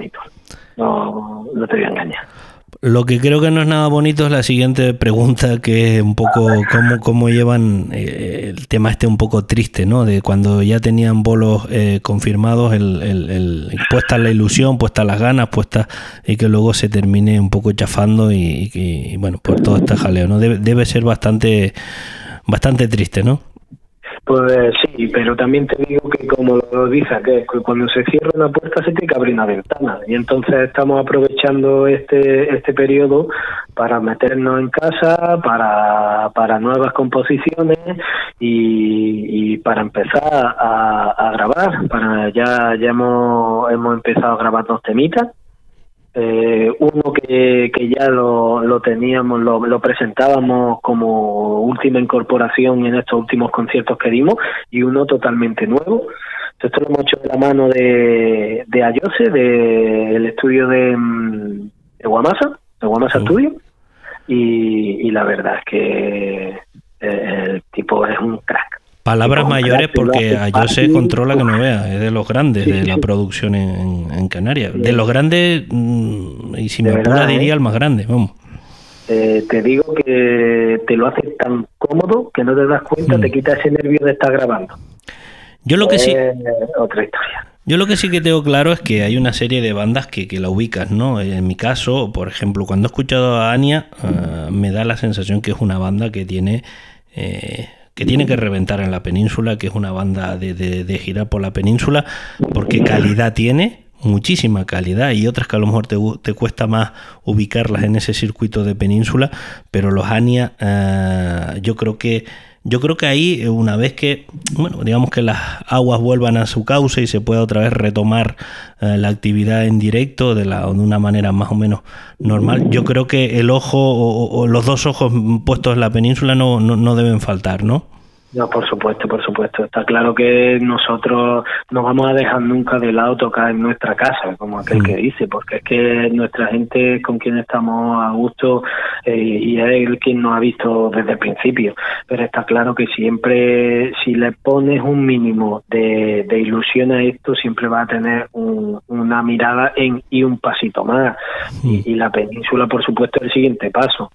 [SPEAKER 4] no te voy a engañar.
[SPEAKER 1] Lo que creo que no es nada bonito es la siguiente pregunta, que es un poco cómo llevan el tema un poco triste, ¿no? De cuando ya tenían bolos confirmados, puesta la ilusión, puesta las ganas, y que luego se termine un poco chafando y bueno, por todo este jaleo, ¿no? Debe ser bastante triste, ¿no?
[SPEAKER 4] Pues sí, pero también te digo que, como lo dice, que cuando se cierra una puerta se tiene que abrir una ventana, y entonces estamos aprovechando este periodo para meternos en casa, para nuevas composiciones y para empezar a grabar. Ya hemos empezado a grabar 2 temitas. Uno que ya lo teníamos, lo presentábamos como última incorporación en estos últimos conciertos que dimos, y uno totalmente nuevo. Esto lo hemos hecho de la mano de Ayose, del estudio de Guamasa, Studio, y la verdad es que el tipo es un crack.
[SPEAKER 1] Palabras mayores, porque Ayose controla que no vea, es de los grandes de la producción en Canarias. De los grandes, y si me apura diría el más grande, vamos.
[SPEAKER 4] Te digo que te lo hace tan cómodo que no te das cuenta, te quita ese nervio de estar grabando.
[SPEAKER 1] Yo lo que sí...
[SPEAKER 4] otra historia.
[SPEAKER 1] Yo lo que sí que tengo claro es que hay una serie de bandas que la ubicas, ¿no? En mi caso, por ejemplo, cuando he escuchado a Ania, me da la sensación que es una banda que tiene que reventar en la península, que es una banda de girar por la península, porque calidad tiene, muchísima calidad, y otras que a lo mejor te cuesta más ubicarlas en ese circuito de península, pero los Ania, yo creo que ahí, una vez que, bueno, digamos que las aguas vuelvan a su cauce y se pueda otra vez retomar la actividad en directo de una manera más o menos normal, yo creo que el ojo o los 2 ojos puestos en la península no deben faltar, ¿no?
[SPEAKER 4] No, por supuesto. Está claro que nosotros no vamos a dejar nunca de lado tocar en nuestra casa, como aquel que dice, porque es que nuestra gente es con quien estamos a gusto, y es el quien nos ha visto desde el principio. Pero está claro que siempre, si le pones un mínimo de ilusión a esto, siempre va a tener una mirada y un pasito más. Y la península, por supuesto, es el siguiente paso.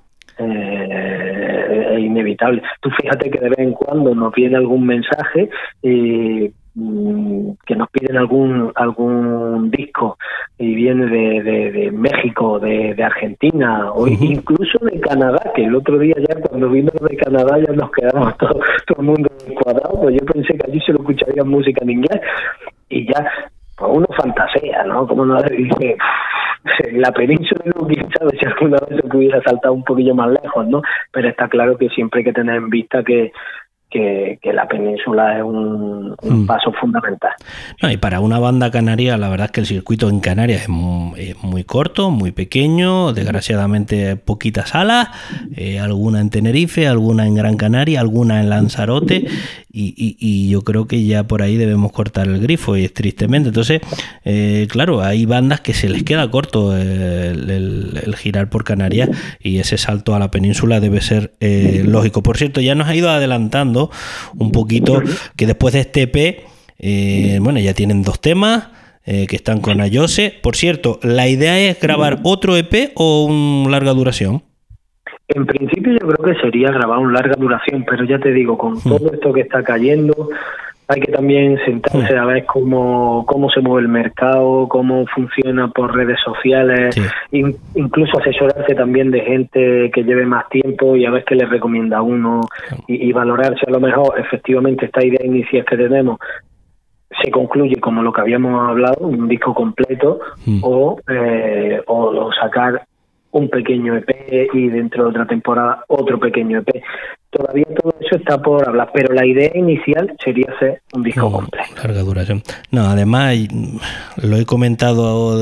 [SPEAKER 4] Es inevitable. Tú fíjate que de vez en cuando nos viene algún mensaje que nos piden algún disco, y viene de México, de Argentina, o incluso de Canadá, que el otro día ya cuando vino de Canadá ya nos quedamos todo el mundo cuadrado, pues yo pensé que allí se lo escucharía música en inglés, y ya pues uno fantasea, ¿no? Como uno dice, la península, quién sabe si alguna vez se pudiera saltar un poquillo más lejos, ¿no? Pero está claro que siempre hay que tener en vista que la península es un paso fundamental.
[SPEAKER 1] No, y para una banda canaria, la verdad es que el circuito en Canarias es muy corto, muy pequeño, desgraciadamente poquitas salas, alguna en Tenerife, alguna en Gran Canaria, alguna en Lanzarote, y yo creo que ya por ahí debemos cortar el grifo, y es tristemente. Entonces, claro, hay bandas que se les queda corto el girar por Canarias, y ese salto a la península debe ser lógico. Por cierto, ya nos ha ido adelantando un poquito que después de este EP, bueno, ya tienen 2 temas que están con Ayose. Por cierto, ¿la idea es grabar otro EP o un larga duración?
[SPEAKER 4] En principio yo creo que sería grabar un larga duración, pero ya te digo, con todo esto que está cayendo, hay que también sentarse a ver cómo se mueve el mercado, cómo funciona por redes sociales, incluso asesorarse también de gente que lleve más tiempo y a ver qué le recomienda a uno, y valorarse a lo mejor efectivamente esta idea inicial que tenemos se concluye como lo que habíamos hablado, un disco completo, o sacar un pequeño EP y dentro de otra temporada otro pequeño EP. Todavía todo eso está por hablar, pero la idea inicial sería hacer un disco completo. Larga
[SPEAKER 1] duración. No, además lo he comentado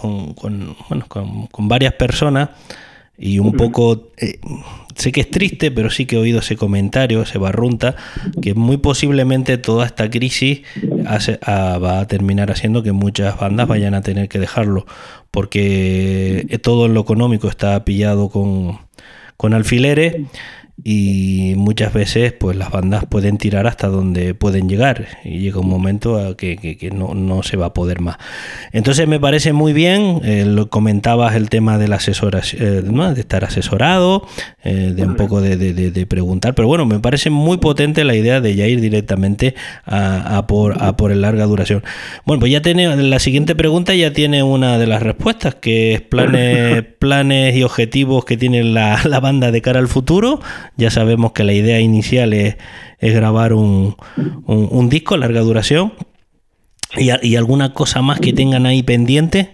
[SPEAKER 1] con varias personas y un poco... sé que es triste, pero sí que he oído ese comentario, ese barrunta, que muy posiblemente toda esta crisis va a terminar haciendo que muchas bandas vayan a tener que dejarlo, porque todo lo económico está pillado con alfileres y muchas veces pues las bandas pueden tirar hasta donde pueden llegar y llega un momento a que no se va a poder más. Entonces me parece muy bien, lo comentabas el tema de la de estar asesorado, de un poco de preguntar, pero bueno, me parece muy potente la idea de ya ir directamente a por el larga duración. Bueno, pues ya tiene la siguiente pregunta, ya tiene una de las respuestas, que es planes y objetivos que tiene la banda de cara al futuro. Ya sabemos que la idea inicial es grabar un disco larga duración. ¿Y alguna cosa más que tengan ahí pendiente?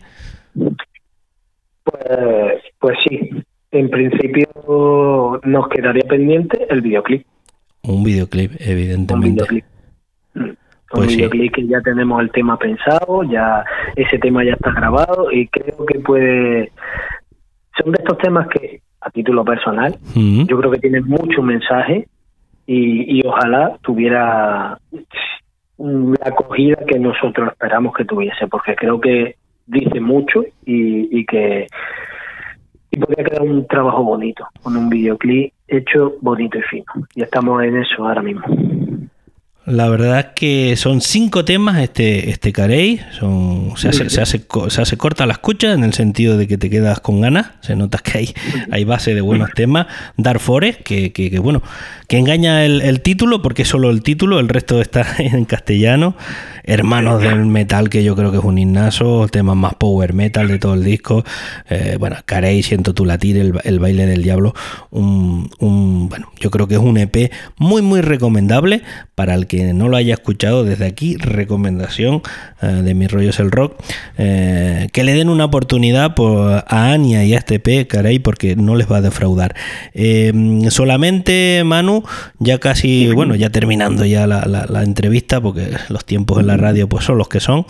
[SPEAKER 4] Pues sí, en principio nos quedaría pendiente el videoclip.
[SPEAKER 1] Un videoclip, evidentemente.
[SPEAKER 4] Un videoclip que ya tenemos el tema pensado, ya ese tema ya está grabado y creo que son de estos temas que, a título personal, yo creo que tiene mucho mensaje y ojalá tuviera la acogida que nosotros esperamos que tuviese, porque creo que dice mucho y podría quedar un trabajo bonito, con un videoclip hecho bonito y fino. Y estamos en eso ahora mismo.
[SPEAKER 1] La verdad es que son 5 temas este Carey, se hace corta la escucha en el sentido de que te quedas con ganas, se nota que hay base de buenos temas. Dark Forest, que bueno, que engaña el título porque es solo el título, el resto está en castellano. Hermanos del Metal, que yo creo que es un himnazo, temas más power metal de todo el disco. Bueno, Carey, Siento tu latir, el baile del diablo, bueno, yo creo que es un EP muy muy recomendable para el que no lo haya escuchado. Desde aquí, recomendación de Mi Rollo es el Rock, que le den una oportunidad a Ania y a este EP, Carey, porque no les va a defraudar. Solamente, Manu, ya casi, bueno, ya terminando ya la entrevista, porque los tiempos en la radio pues son los que son.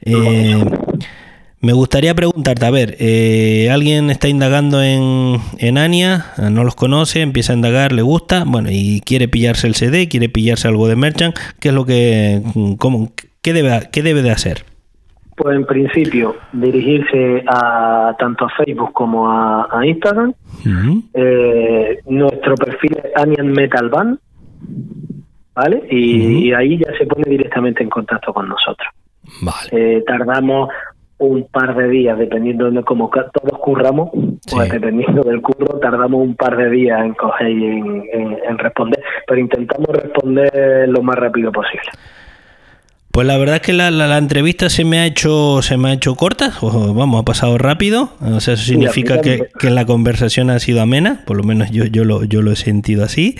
[SPEAKER 1] Me gustaría preguntarte, a ver, alguien está indagando en Ania, no los conoce, empieza a indagar, le gusta, bueno, y quiere pillarse el CD, quiere pillarse algo de merchant, ¿qué es lo qué debe de hacer?
[SPEAKER 4] Pues en principio dirigirse tanto a Facebook como a Instagram. Nuestro perfil es Anian Metal Band, ¿vale? Y ahí ya se pone directamente en contacto con nosotros.
[SPEAKER 1] Vale.
[SPEAKER 4] Tardamos un par de días, dependiendo de cómo todos curramos, pues dependiendo del curro, tardamos un par de días en coger y en responder, pero intentamos responder lo más rápido posible.
[SPEAKER 1] Pues la verdad es que la entrevista se me ha hecho corta, ha pasado rápido, o sea, eso significa que la conversación ha sido amena, por lo menos yo lo he sentido así,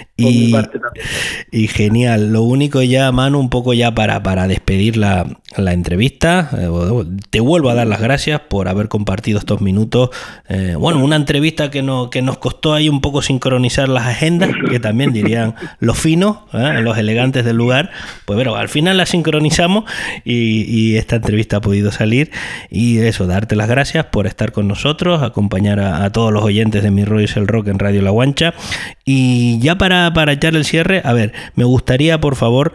[SPEAKER 1] y genial. Lo único ya, Manu, un poco ya para despedir la entrevista, te vuelvo a dar las gracias por haber compartido estos minutos. Bueno, una entrevista que nos costó ahí un poco sincronizar las agendas, que también dirían los finos, los elegantes del lugar, pues bueno, al final la sincronizamos y esta entrevista ha podido salir. Y eso, darte las gracias por estar con nosotros, acompañar a todos los oyentes de Mi Rollo es el Rock en Radio La Guancha. Y ya para echar el cierre, a ver, me gustaría, por favor,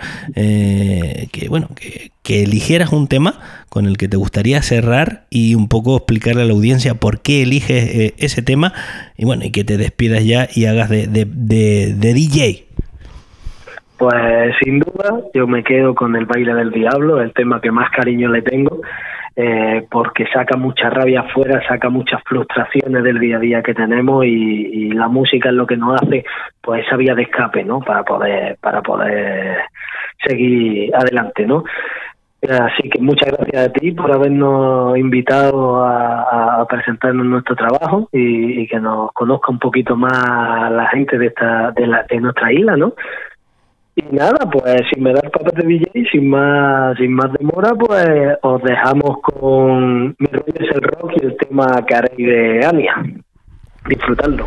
[SPEAKER 1] que eligieras un tema con el que te gustaría cerrar y un poco explicarle a la audiencia por qué eliges ese tema, y bueno, y que te despidas ya y hagas de DJ.
[SPEAKER 4] Pues sin duda yo me quedo con El baile del diablo, el tema que más cariño le tengo, porque saca mucha rabia afuera, saca muchas frustraciones del día a día que tenemos, y la música es lo que nos hace pues esa vía de escape, ¿no? Para poder seguir adelante, ¿no? Así que muchas gracias a ti por habernos invitado a presentarnos nuestro trabajo y que nos conozca un poquito más la gente de nuestra isla, ¿no? Y nada, pues sin me dar papel de DJ, sin más demora, pues os dejamos con Mi rollo es el rock y el tema que haréis de Ania. Disfrutadlo.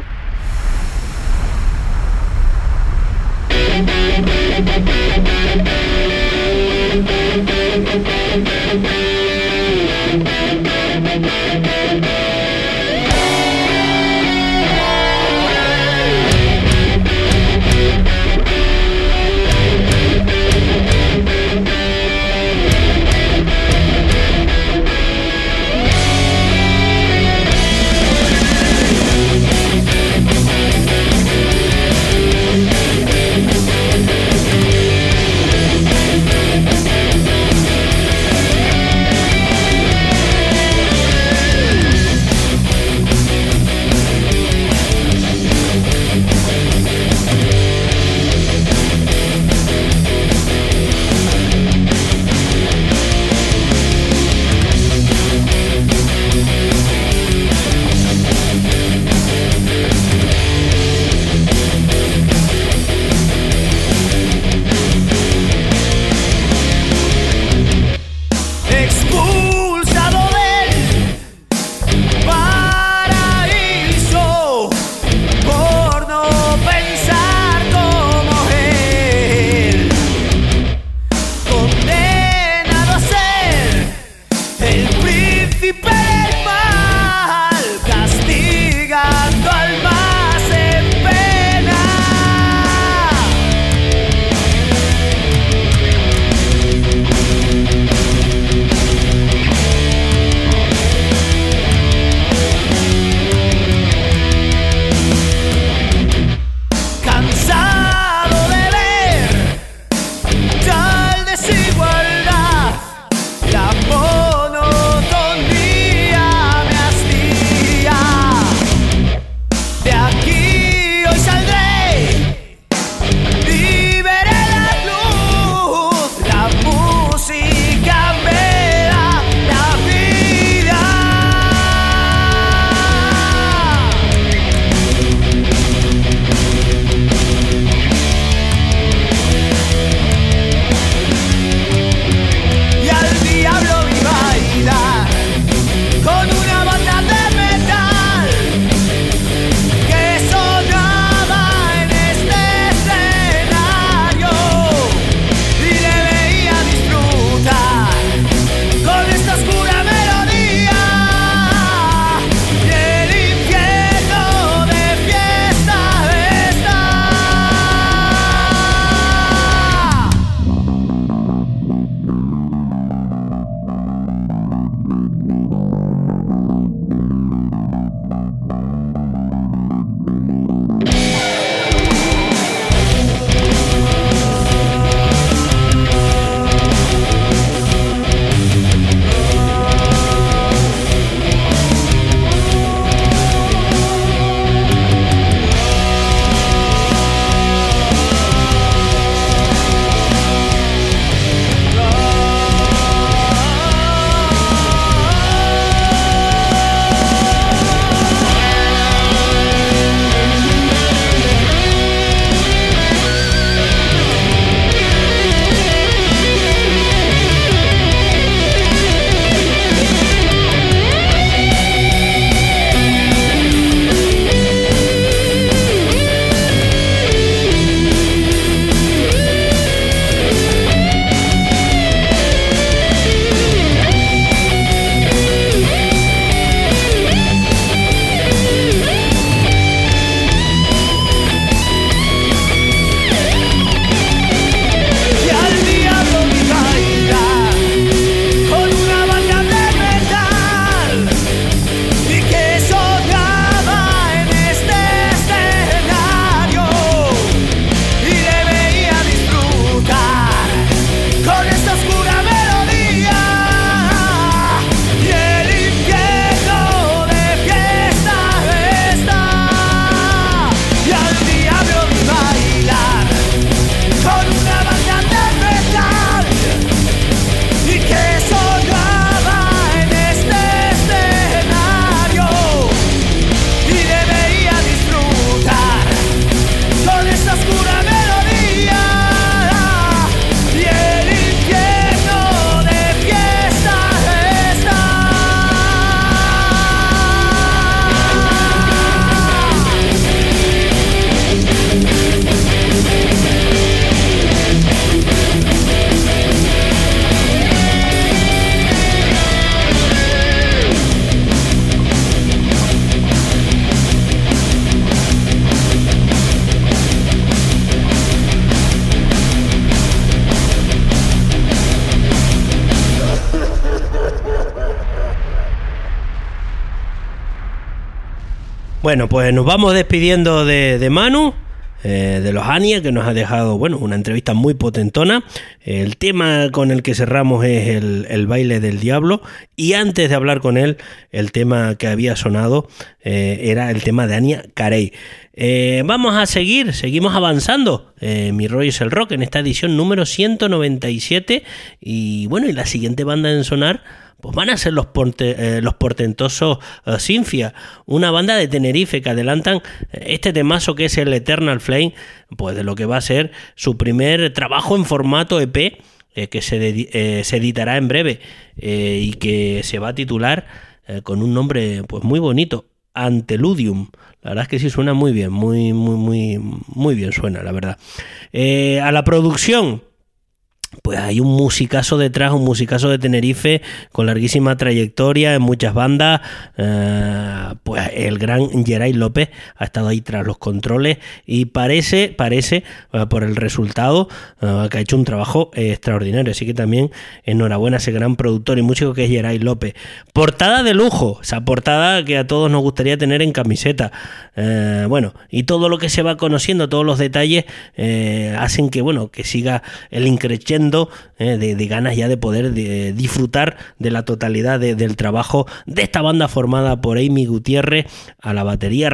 [SPEAKER 1] Bueno, pues nos vamos despidiendo de Manu, de los Ania, que nos ha dejado, bueno, una entrevista muy potentona. El tema con el que cerramos es el baile del diablo, y antes de hablar con él, el tema que había sonado era el tema de Anya Carey. Vamos a seguimos avanzando. Mi rollo es el rock en esta edición número 197, y bueno, y la siguiente banda en sonar pues van a ser los portentosos Sinfia, una banda de Tenerife que adelantan este temazo que es el Eternal Flame, pues de lo que va a ser su primer trabajo en formato EP, que se editará en breve, y que se va a titular con un nombre pues muy bonito, Anteludium. La verdad es que sí suena muy bien, muy bien suena, la verdad. A la producción, pues hay un musicazo detrás, un musicazo de Tenerife con larguísima trayectoria en muchas bandas. Pues el gran Geray López ha estado ahí tras los controles y parece por el resultado que ha hecho un trabajo extraordinario. Así que también enhorabuena a ese gran productor y músico que es Geray López. Portada de lujo, esa portada que a todos nos gustaría tener en camiseta. Bueno, y todo lo que se va conociendo, todos los detalles hacen que, bueno, que siga el increciendo de ganas ya de poder disfrutar de la totalidad del trabajo de esta banda formada por Amy Gutiérrez a la batería,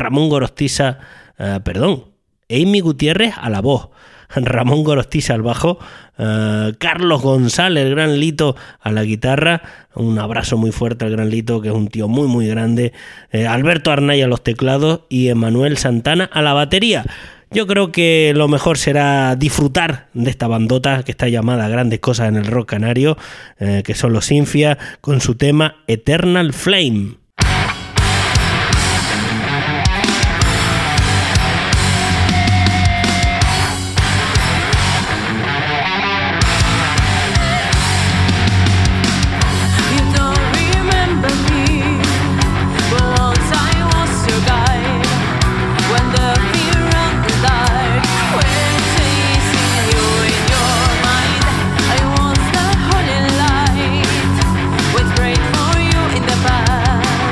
[SPEAKER 1] Amy Gutiérrez a la voz, Ramón Gorostiza al bajo, Carlos González, el gran Lito, a la guitarra. Un abrazo muy fuerte al gran Lito, que es un tío muy grande, Alberto Arnay a los teclados y Emanuel Santana a la batería. Yo creo que lo mejor será disfrutar de esta bandota que está llamada a grandes cosas en el rock canario, que son los Sinfia, con su tema Eternal Flame.
[SPEAKER 5] Wait for you in the back.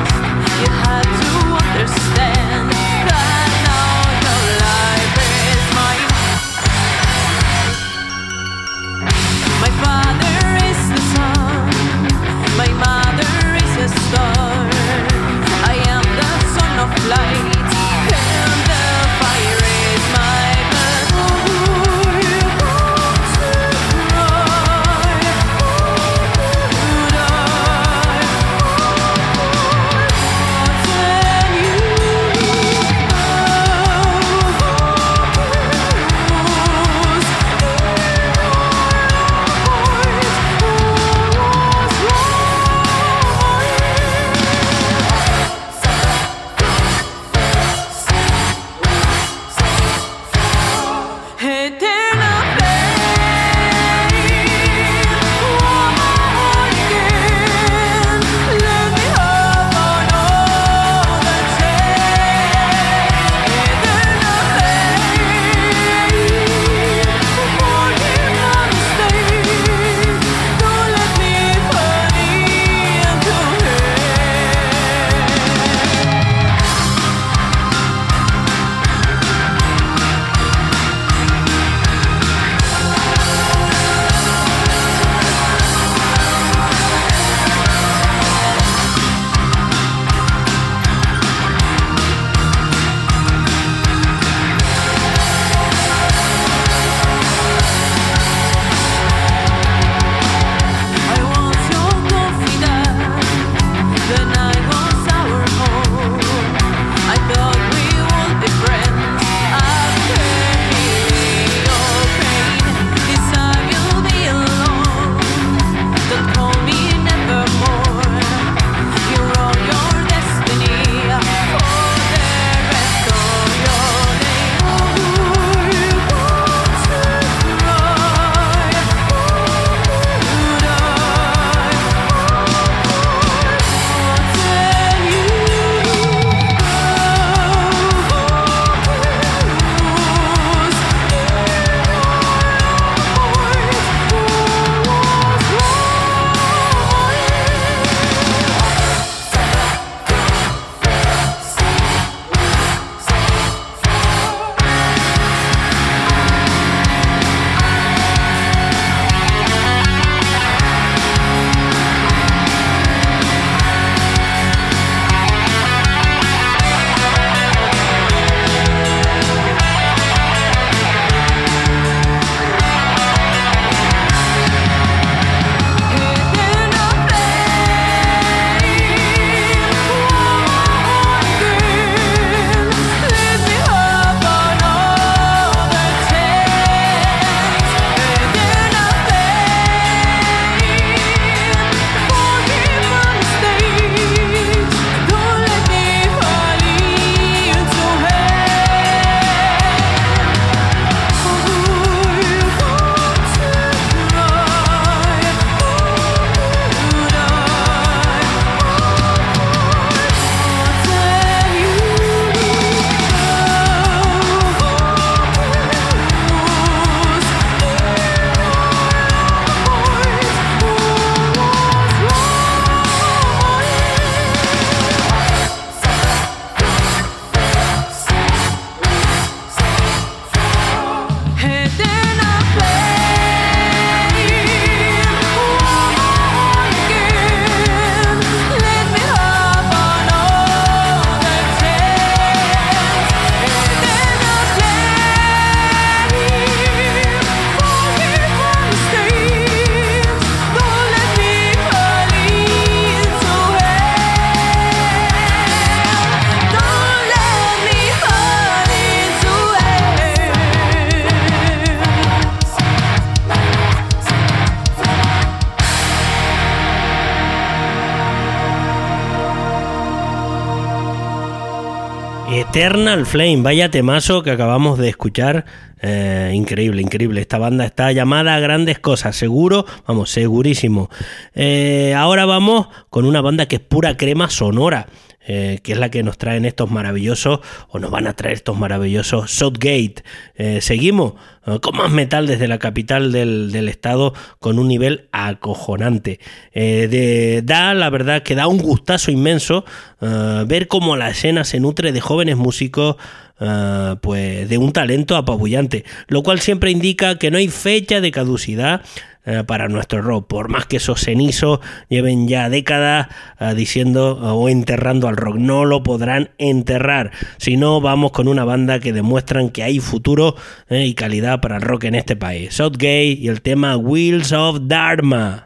[SPEAKER 1] Eternal Flame, vaya temazo que acabamos de escuchar. Increíble, increíble. Esta banda está llamada a grandes cosas, seguro, vamos, segurísimo. Ahora vamos con una banda que es pura crema sonora, que es la que nos traen estos maravillosos, o nos van a traer estos maravillosos Southgate. Seguimos con más metal desde la capital del estado, con un nivel acojonante. La verdad que da un gustazo inmenso ver cómo la escena se nutre de jóvenes músicos, pues de un talento apabullante, lo cual siempre indica que no hay fecha de caducidad para nuestro rock, por más que esos cenizos lleven ya décadas diciendo o enterrando al rock. No lo podrán enterrar, si no vamos con una banda que demuestran que hay futuro y calidad para el rock en este país. Southgate y el tema Wheels of Dharma.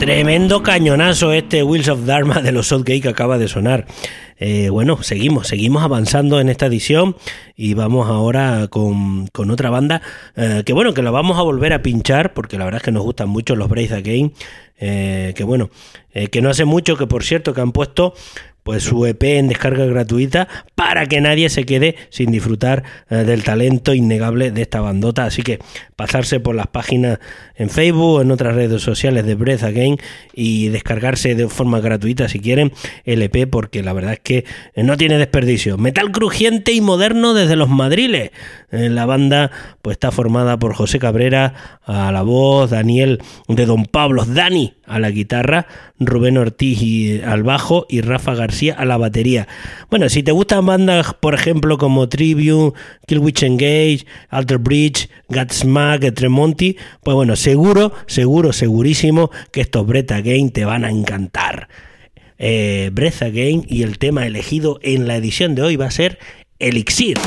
[SPEAKER 1] Tremendo cañonazo este Wheels of Dharma de los Southgate que acaba de sonar. Bueno, seguimos avanzando en esta edición y vamos ahora con otra banda que bueno, que la vamos a volver a pinchar porque la verdad es que nos gustan mucho los Breathe Again, que bueno, que no hace mucho, que por cierto que han puesto pues su EP en descarga gratuita para que nadie se quede sin disfrutar del talento innegable de esta bandota. Así que pasarse por las páginas en Facebook o en otras redes sociales de Breath Again y descargarse de forma gratuita si quieren el EP, porque la verdad es que no tiene desperdicio. Metal crujiente y moderno desde los madriles. La banda pues está formada por José Cabrera a la voz, Daniel de Don Pablos, Dani a la guitarra, Rubén Ortiz al bajo y Rafa García a la batería. Bueno, si te gustan bandas, por ejemplo, como Trivium, Killswitch Engage, Alter Bridge, Godsmack, Tremonti, pues bueno, segurísimo que estos Breath Again te van a encantar. Breath Again, y el tema elegido en la edición de hoy va a ser Elixir.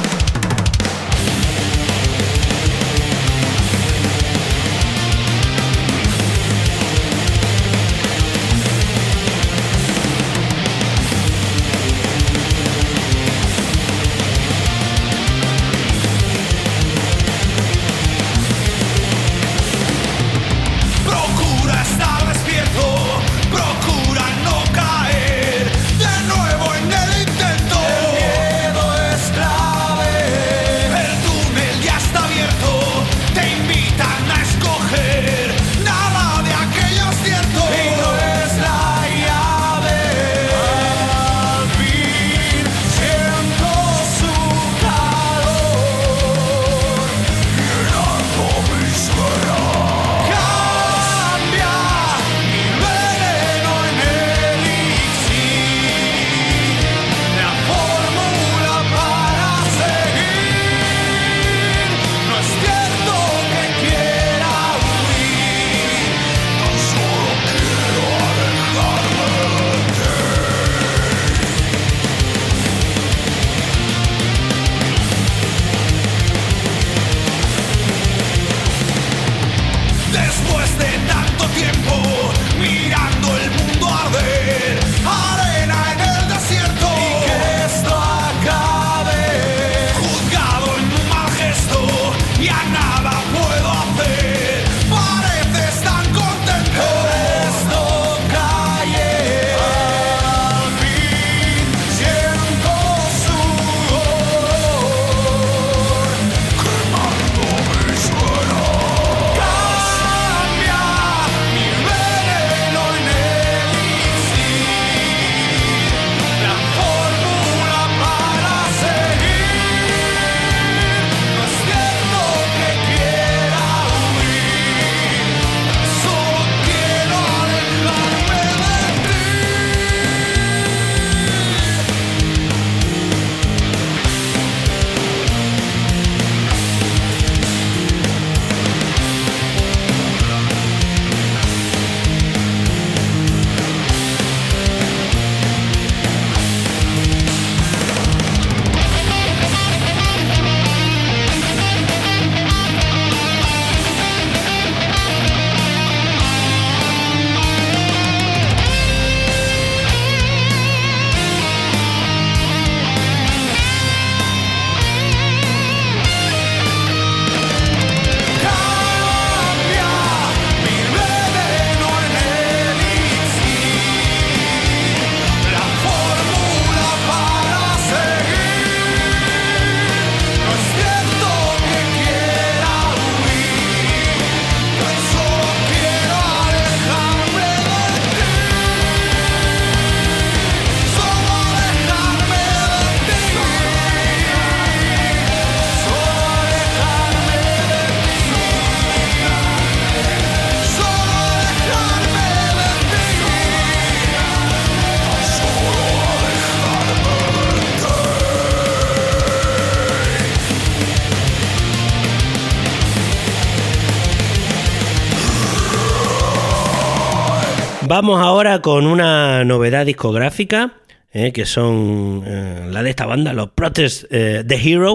[SPEAKER 1] Vamos ahora con una novedad discográfica, que son la de esta banda, los Protest The Hero,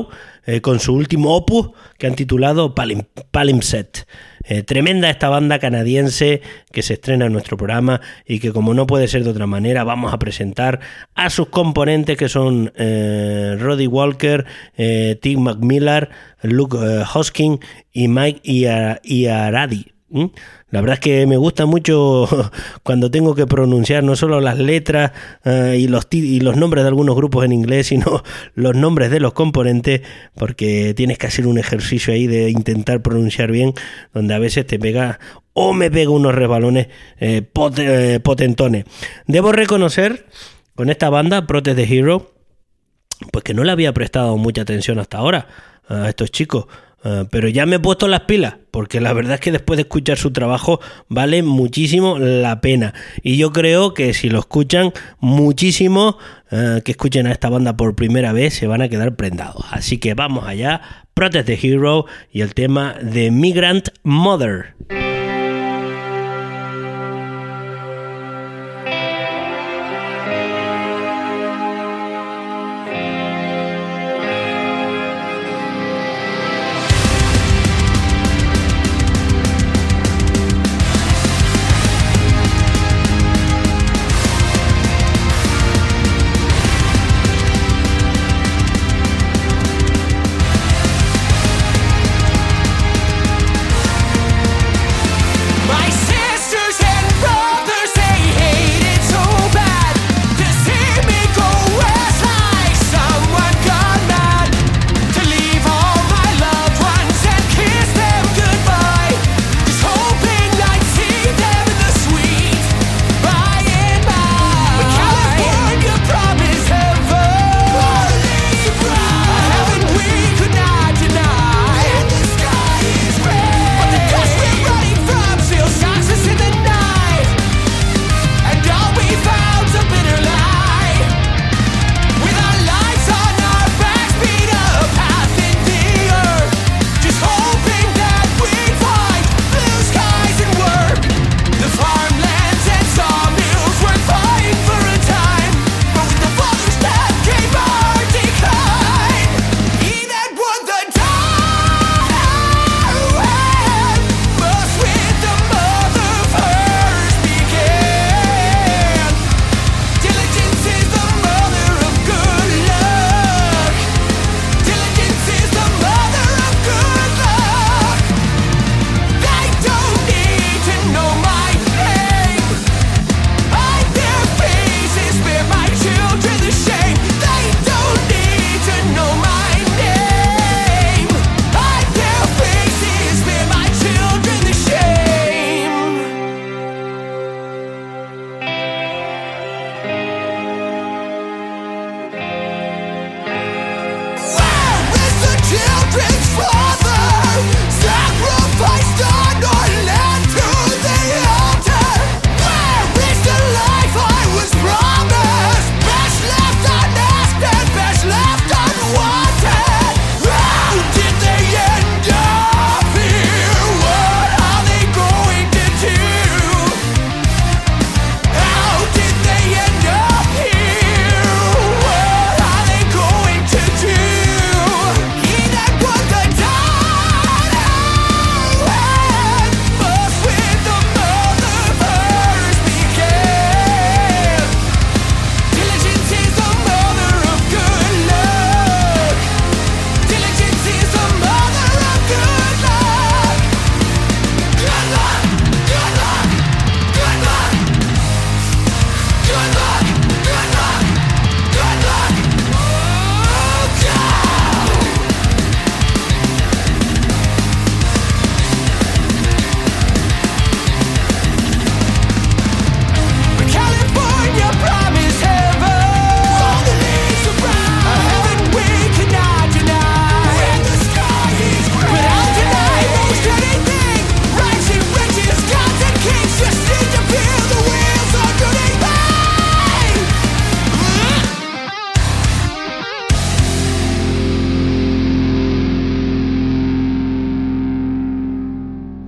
[SPEAKER 1] con su último opus que han titulado Palimpsest. Tremenda esta banda canadiense que se estrena en nuestro programa y que, como no puede ser de otra manera, vamos a presentar a sus componentes, que son Roddy Walker, Tim McMillan, Luke Hosking y Mike Iaradi. La verdad es que me gusta mucho cuando tengo que pronunciar no solo las letras y los nombres de algunos grupos en inglés, sino los nombres de los componentes, porque tienes que hacer un ejercicio ahí de intentar pronunciar bien, donde a veces te pega o me pega unos resbalones potentones. Debo reconocer con esta banda, Protest the Hero, pues que no le había prestado mucha atención hasta ahora a estos chicos. Pero ya me he puesto las pilas, porque la verdad es que después de escuchar su trabajo vale muchísimo la pena. Y yo creo que si lo escuchan muchísimo, que escuchen a esta banda por primera vez, se van a quedar prendados. Así que vamos allá, Protest the Hero y el tema de Migrant Mother.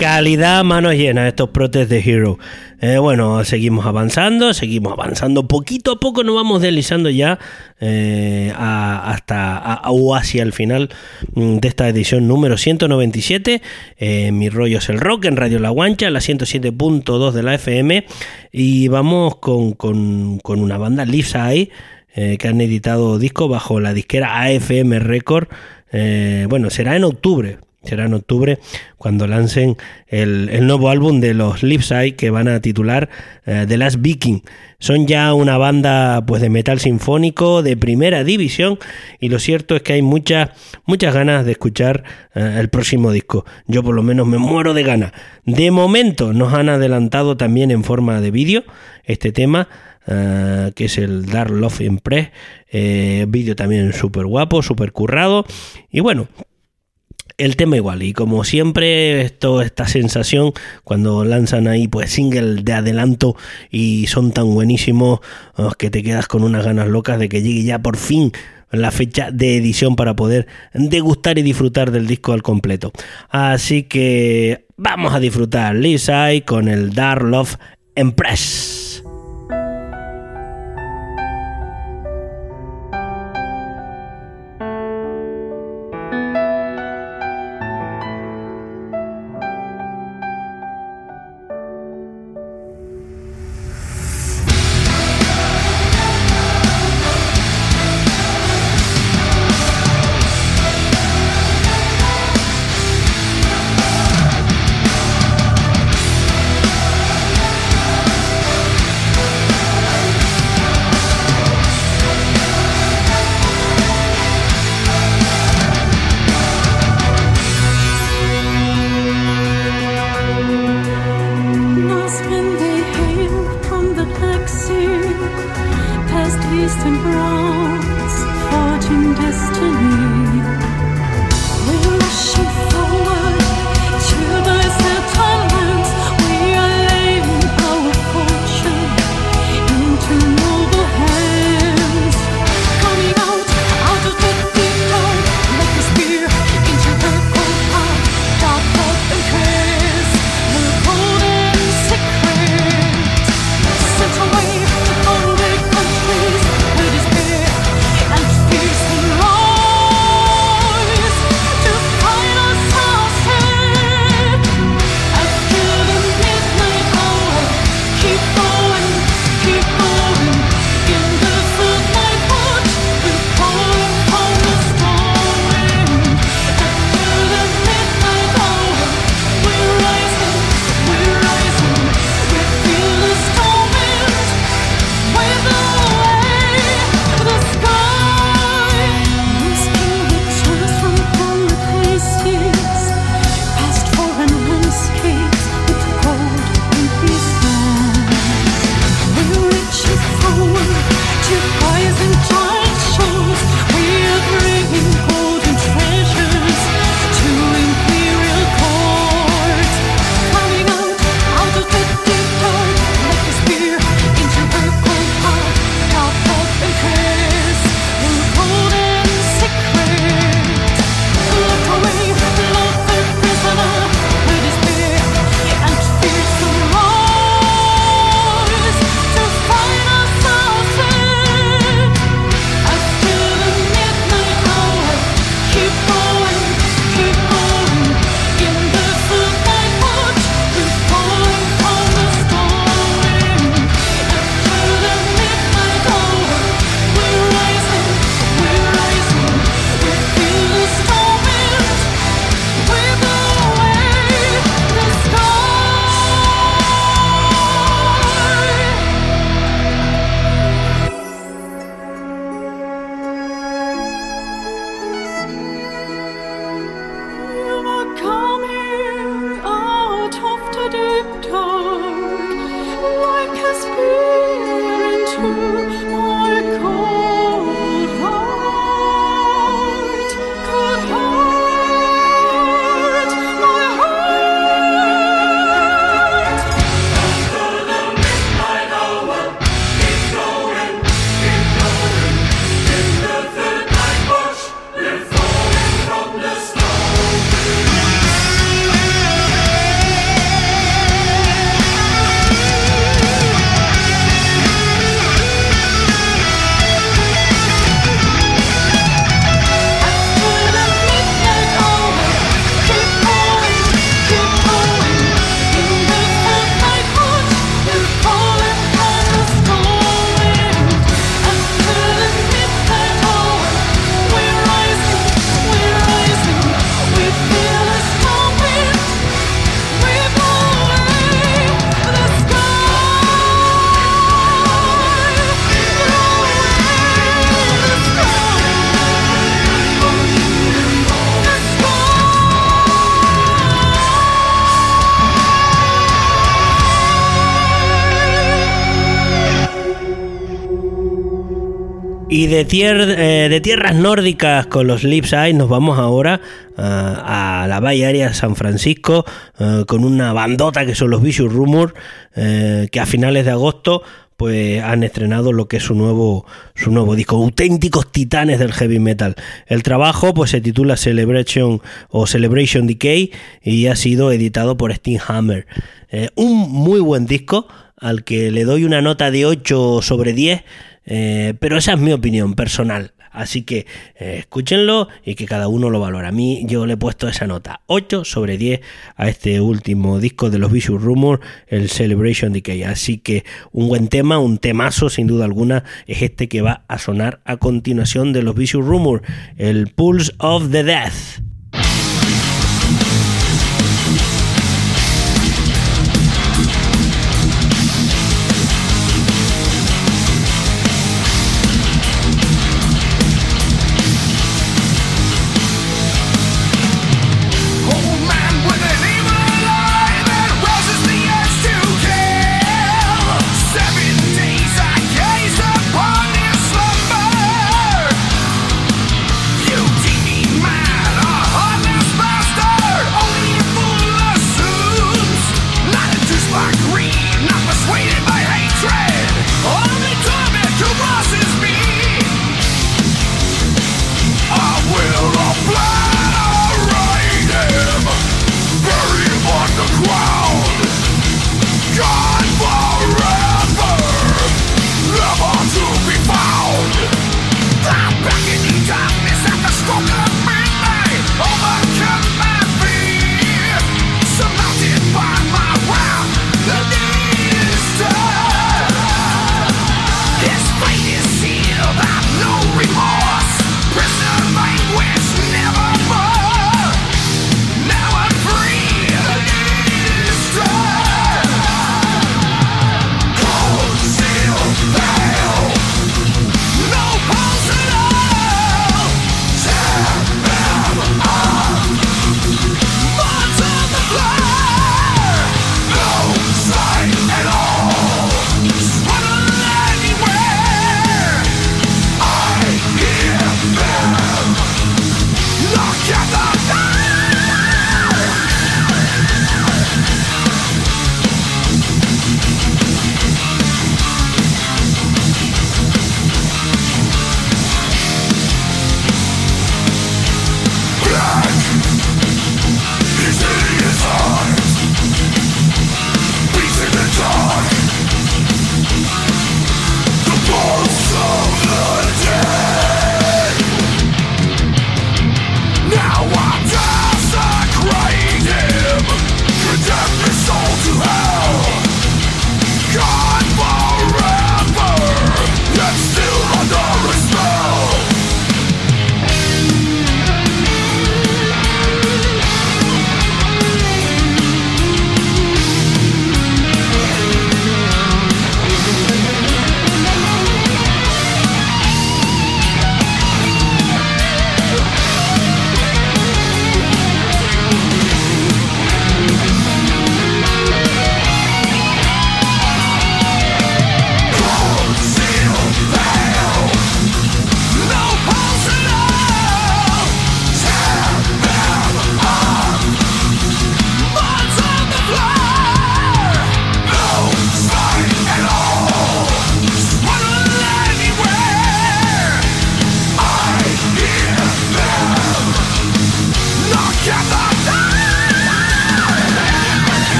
[SPEAKER 1] Calidad, manos llenas, estos protes de Hero. Bueno, seguimos avanzando poquito a poco, nos vamos deslizando ya o hacia el final de esta edición número 197. Mi rollo es el rock en Radio La Guancha, la 107.2 de la FM, y vamos con una banda, Leaves Eye, que han editado disco bajo la disquera AFM Record. Será en octubre cuando lancen el nuevo álbum de los Leaves Eye, que van a titular The Last Viking. Son ya una banda pues de metal sinfónico de primera división, y lo cierto es que hay muchas ganas de escuchar el próximo disco. Yo por lo menos me muero de ganas. De momento nos han adelantado también en forma de vídeo este tema, que es el Dark Love Impress. Vídeo también súper guapo, súper currado, y bueno, el tema igual. Y como siempre, esta sensación cuando lanzan ahí pues single de adelanto y son tan buenísimos, que te quedas con unas ganas locas de que llegue ya por fin la fecha de edición para poder degustar y disfrutar del disco al completo. Así que vamos a disfrutar Leaves Eye con el Dark Love Impress.
[SPEAKER 5] Away, all the countries, where despair
[SPEAKER 1] Y de tierras nórdicas con los Leaves' nos vamos ahora a la Bay Area San Francisco con una bandota que son los Vicious Rumors, que a finales de agosto pues han estrenado lo que es su nuevo disco, auténticos titanes del heavy metal. El trabajo pues se titula Celebration Decay y ha sido editado por Steam Hammer. Un muy buen disco al que le doy una nota de 8/10, pero esa es mi opinión personal. Así que escúchenlo y que cada uno lo valora. A mí yo le he puesto esa nota 8/10 a este último disco de los Vicious Rumors, el Celebration Decay. Así que un buen tema, un temazo sin duda alguna, es este que va a sonar a continuación de los Vicious Rumors, el Pulse of the Death.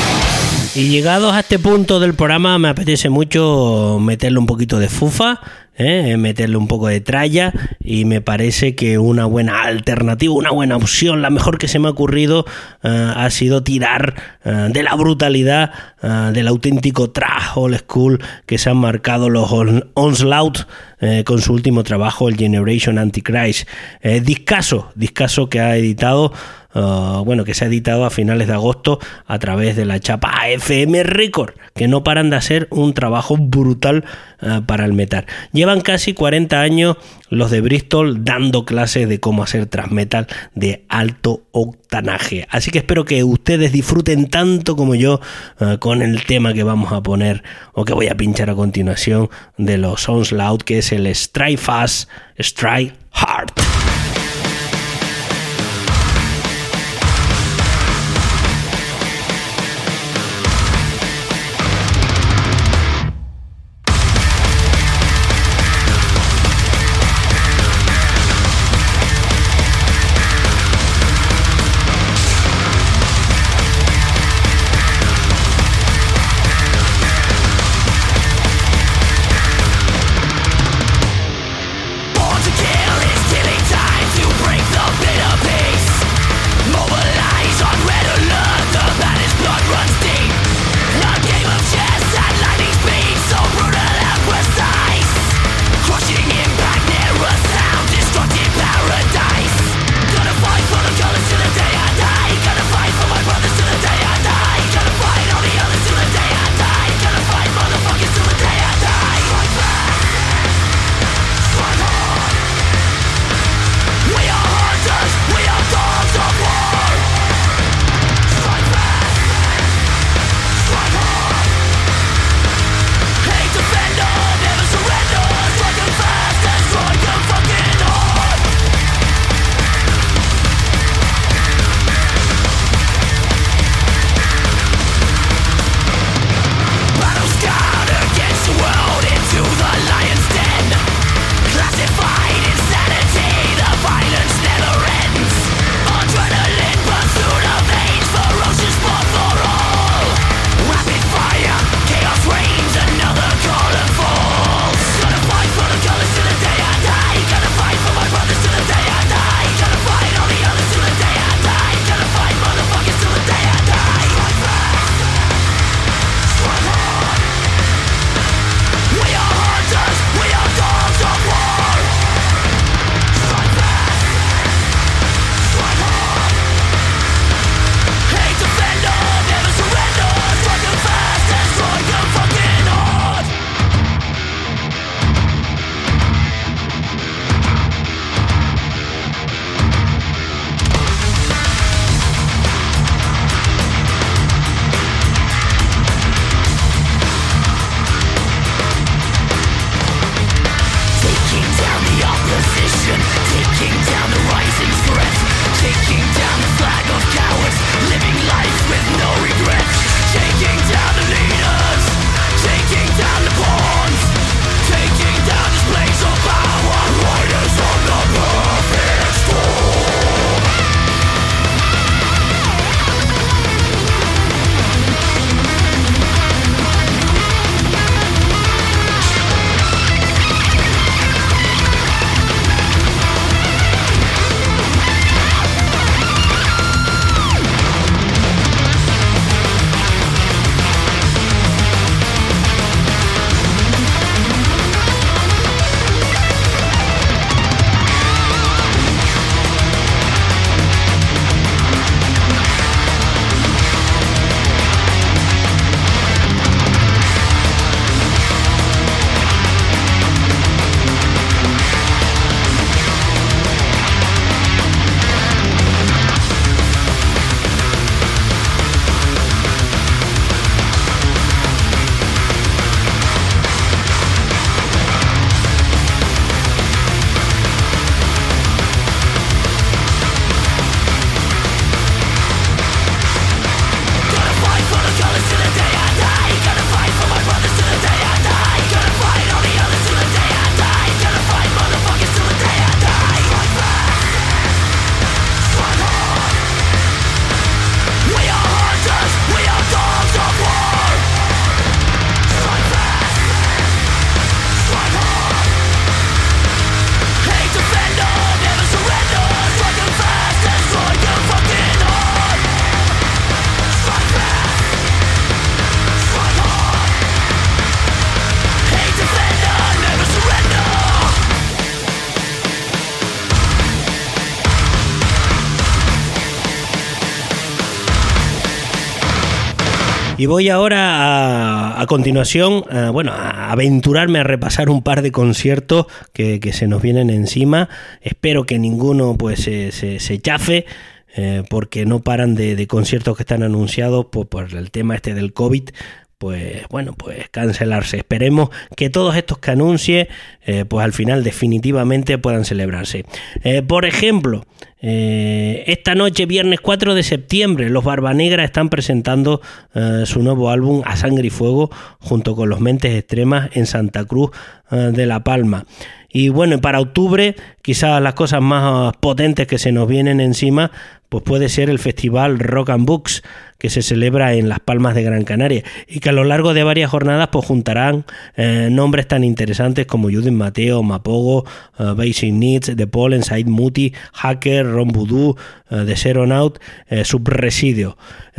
[SPEAKER 1] Y llegados a este punto del programa me apetece mucho meterle un poquito de fufa, meterle un poco de tralla, y me parece que una buena alternativa, una buena opción, la mejor que se me ha ocurrido, ha sido tirar de la brutalidad, del auténtico thrash old school que se han marcado los Onslaught con su último trabajo, el Generation Antichrist. Discaso que ha editado, que se ha editado a finales de agosto a través de la chapa FM Record, que no paran de hacer un trabajo brutal para el metal. Llevan casi 40 años los de Bristol dando clases de cómo hacer thrash metal de alto octanaje. Así que espero que ustedes disfruten tanto como yo con el tema que vamos a poner, o que voy a pinchar a continuación, de los Onslaught, que es el Strike Fast, Strike Hard.
[SPEAKER 5] Born to kill is killing
[SPEAKER 1] Y voy ahora a continuación, a aventurarme a repasar un par de conciertos que se nos vienen encima. Espero que ninguno pues se chafe, porque no paran de conciertos que están anunciados por el tema este del COVID. Pues cancelarse. Esperemos que todos estos que anuncie, pues al final definitivamente puedan celebrarse. Por ejemplo, esta noche, viernes 4 de septiembre, los Barbanegra están presentando su nuevo álbum A Sangre y Fuego junto con los Mentes Extremas en Santa Cruz de La Palma. Y bueno, para octubre, quizás las cosas más potentes que se nos vienen encima, pues puede ser el festival Rock and Books, que se celebra en Las Palmas de Gran Canaria y que a lo largo de varias jornadas pues juntarán nombres tan interesantes como Judith Mateo, Mapogo, Basic Needs, The Pollen, Said Muti, Hacker, Ron Voodoo, The Zeronaut, Subresidio.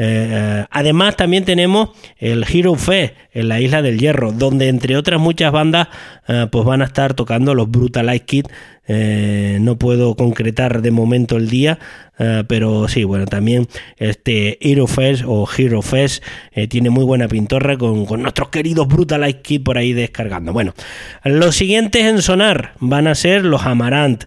[SPEAKER 1] Además también tenemos el Hero Fest en la Isla del Hierro, donde entre otras muchas bandas pues van a estar tocando los Brutalize Kids. No puedo concretar de momento el día, pero sí, bueno, también este Hero Fest o Hero Fest tiene muy buena pintorra con nuestros queridos Brutalize Kids por ahí descargando. Bueno, los siguientes en sonar van a ser los Amarant,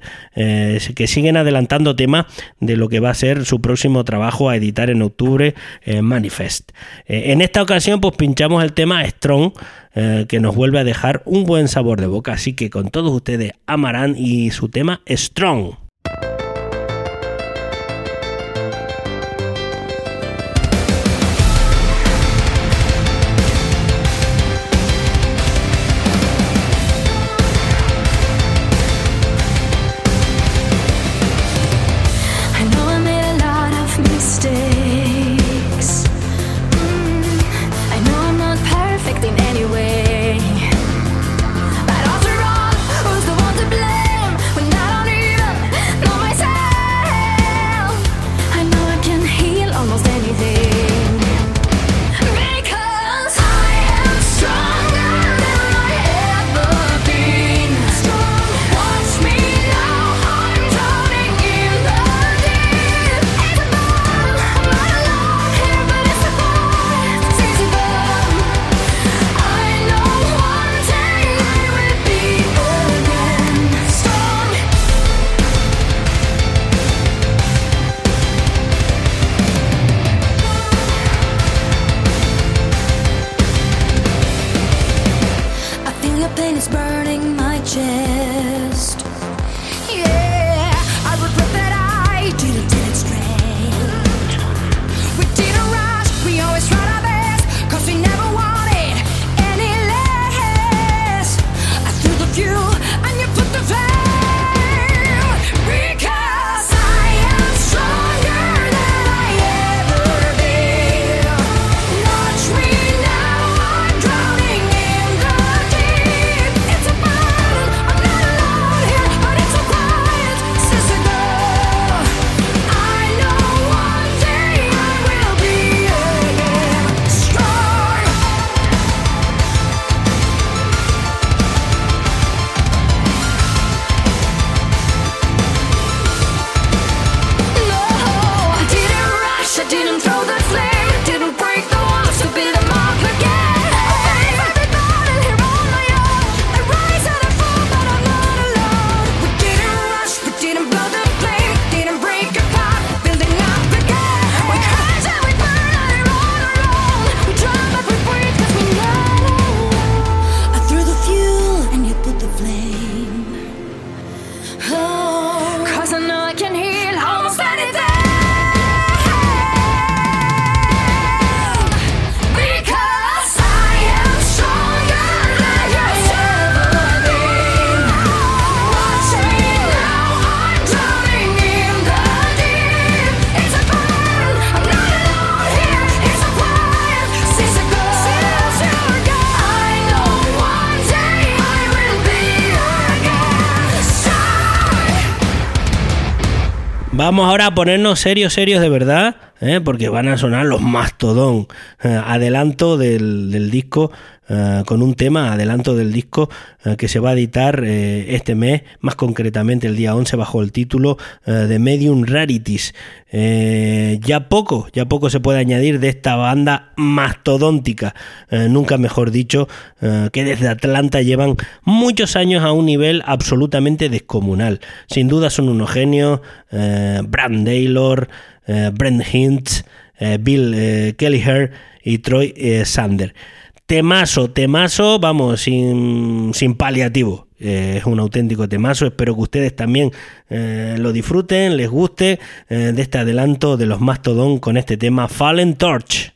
[SPEAKER 1] que siguen adelantando temas de lo que va a ser su próximo trabajo a editar en octubre, Manifest. En esta ocasión pues pinchamos el tema Strong, que nos vuelve a dejar un buen sabor de boca. Así que con todos ustedes, Amarant y su tema Strong. Vamos ahora a ponernos serios de verdad, porque van a sonar los Mastodon. Adelanto del disco, con un tema, adelanto del disco que se va a editar este mes, más concretamente el día 11, bajo el título de Medium Rarities. Ya poco se puede añadir de esta banda mastodóntica, nunca mejor dicho, que desde Atlanta llevan muchos años a un nivel absolutamente descomunal. Sin duda son unos genios, Brad Taylor, Brent Hintz, Bill Kelleher y Troy Sander. Temazo, vamos, sin paliativo. Es un auténtico temazo. Espero que ustedes también lo disfruten, les guste de este adelanto de los Mastodon con este tema Fallen Torch.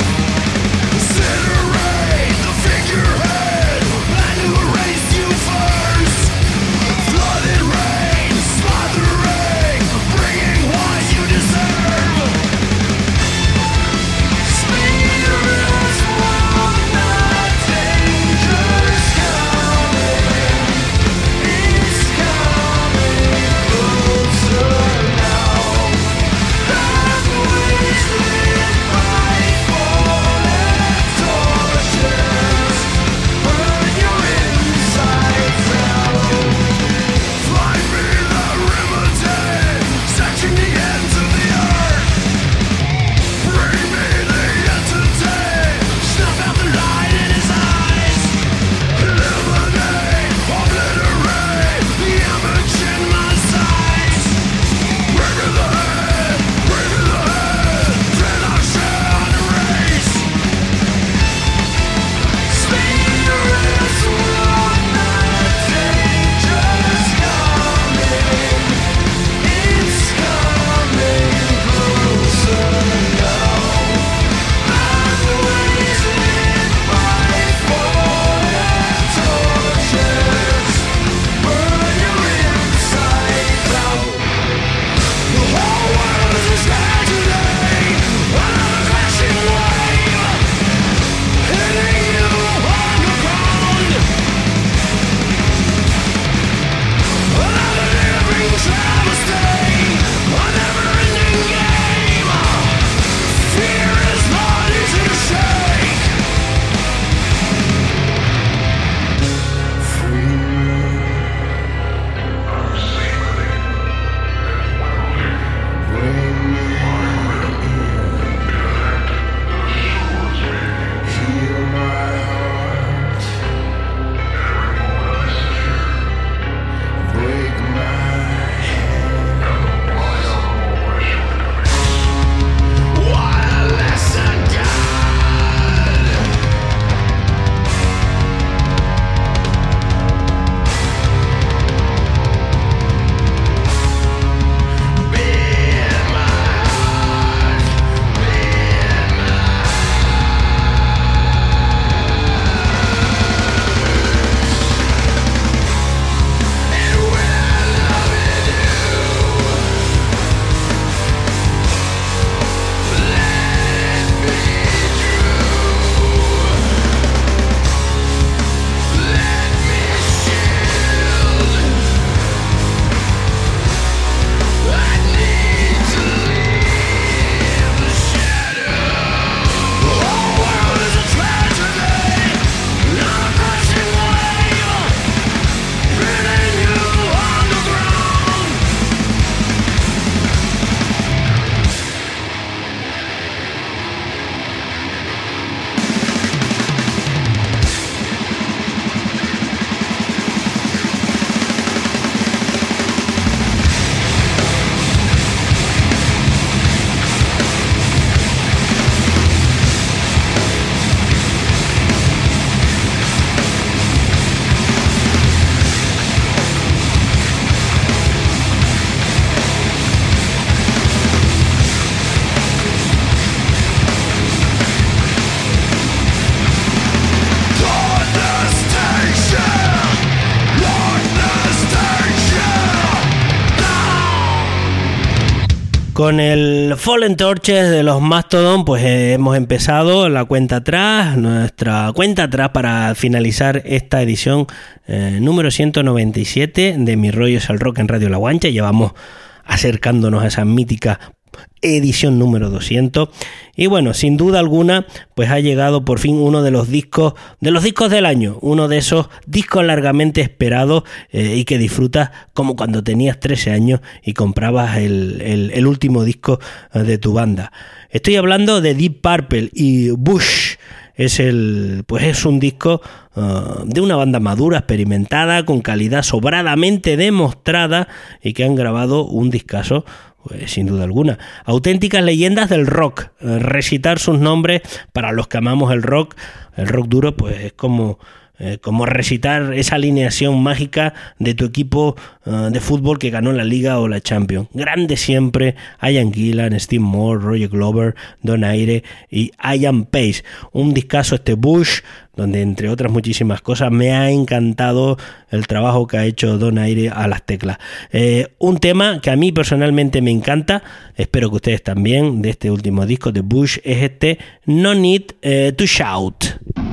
[SPEAKER 3] Figurehead, man who raised you first.
[SPEAKER 1] Con el Fallen Torches de los Mastodon, pues hemos empezado la cuenta atrás, nuestra cuenta atrás para finalizar esta edición número 197 de Mi Rollo es el Rock en Radio La Guancha. Llevamos acercándonos a esa mítica edición número 200 y bueno, sin duda alguna pues ha llegado por fin uno de los discos del año, uno de esos discos largamente esperados y que disfrutas como cuando tenías 13 años y comprabas el último disco de tu banda. Estoy hablando de Deep Purple y Bush. Es un disco de una banda madura, experimentada, con calidad sobradamente demostrada y que han grabado un discazo, pues, sin duda alguna. Auténticas leyendas del rock. Recitar sus nombres para los que amamos el rock duro, pues es como recitar esa alineación mágica de tu equipo de fútbol que ganó la Liga o la Champions. Grande siempre, Ian Gillan, Steve Moore, Roger Glover, Don Aire y Ian Pace. Un discazo este Bush, donde entre otras muchísimas cosas me ha encantado el trabajo que ha hecho Don Aire a las teclas. Un tema que a mí personalmente me encanta, espero que ustedes también, de este último disco de Bush, es este No Need to Shout.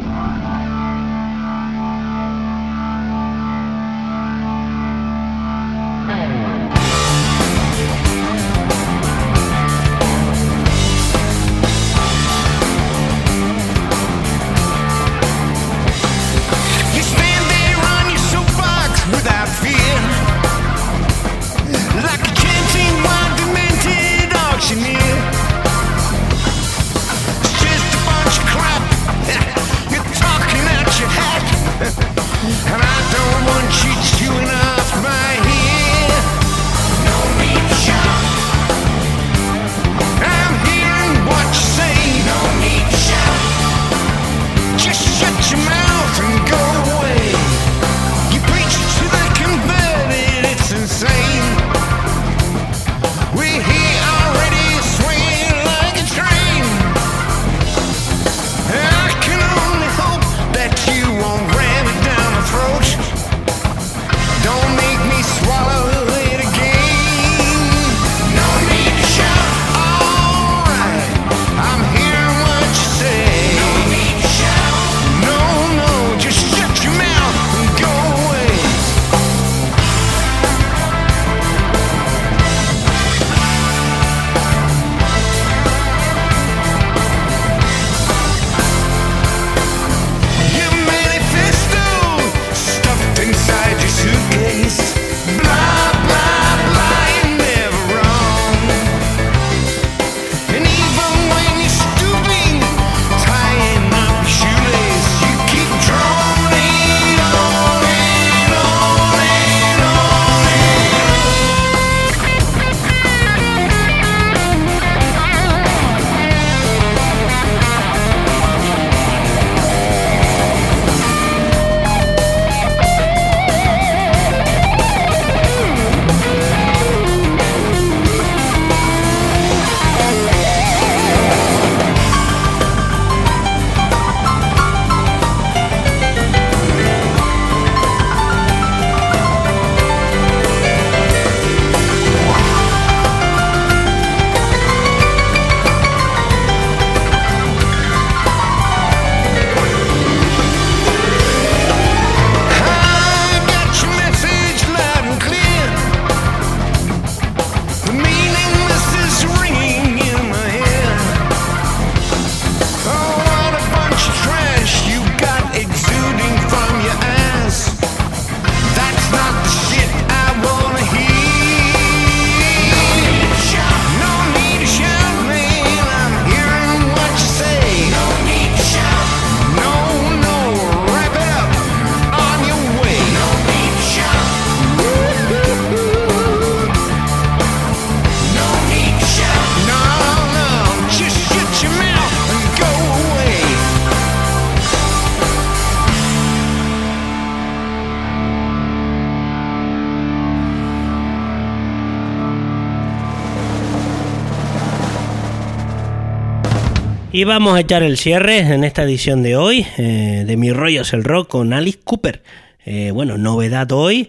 [SPEAKER 1] Y vamos a echar el cierre en esta edición de hoy de Mi Rollo es el Rock con Alice Cooper. Bueno, novedad hoy,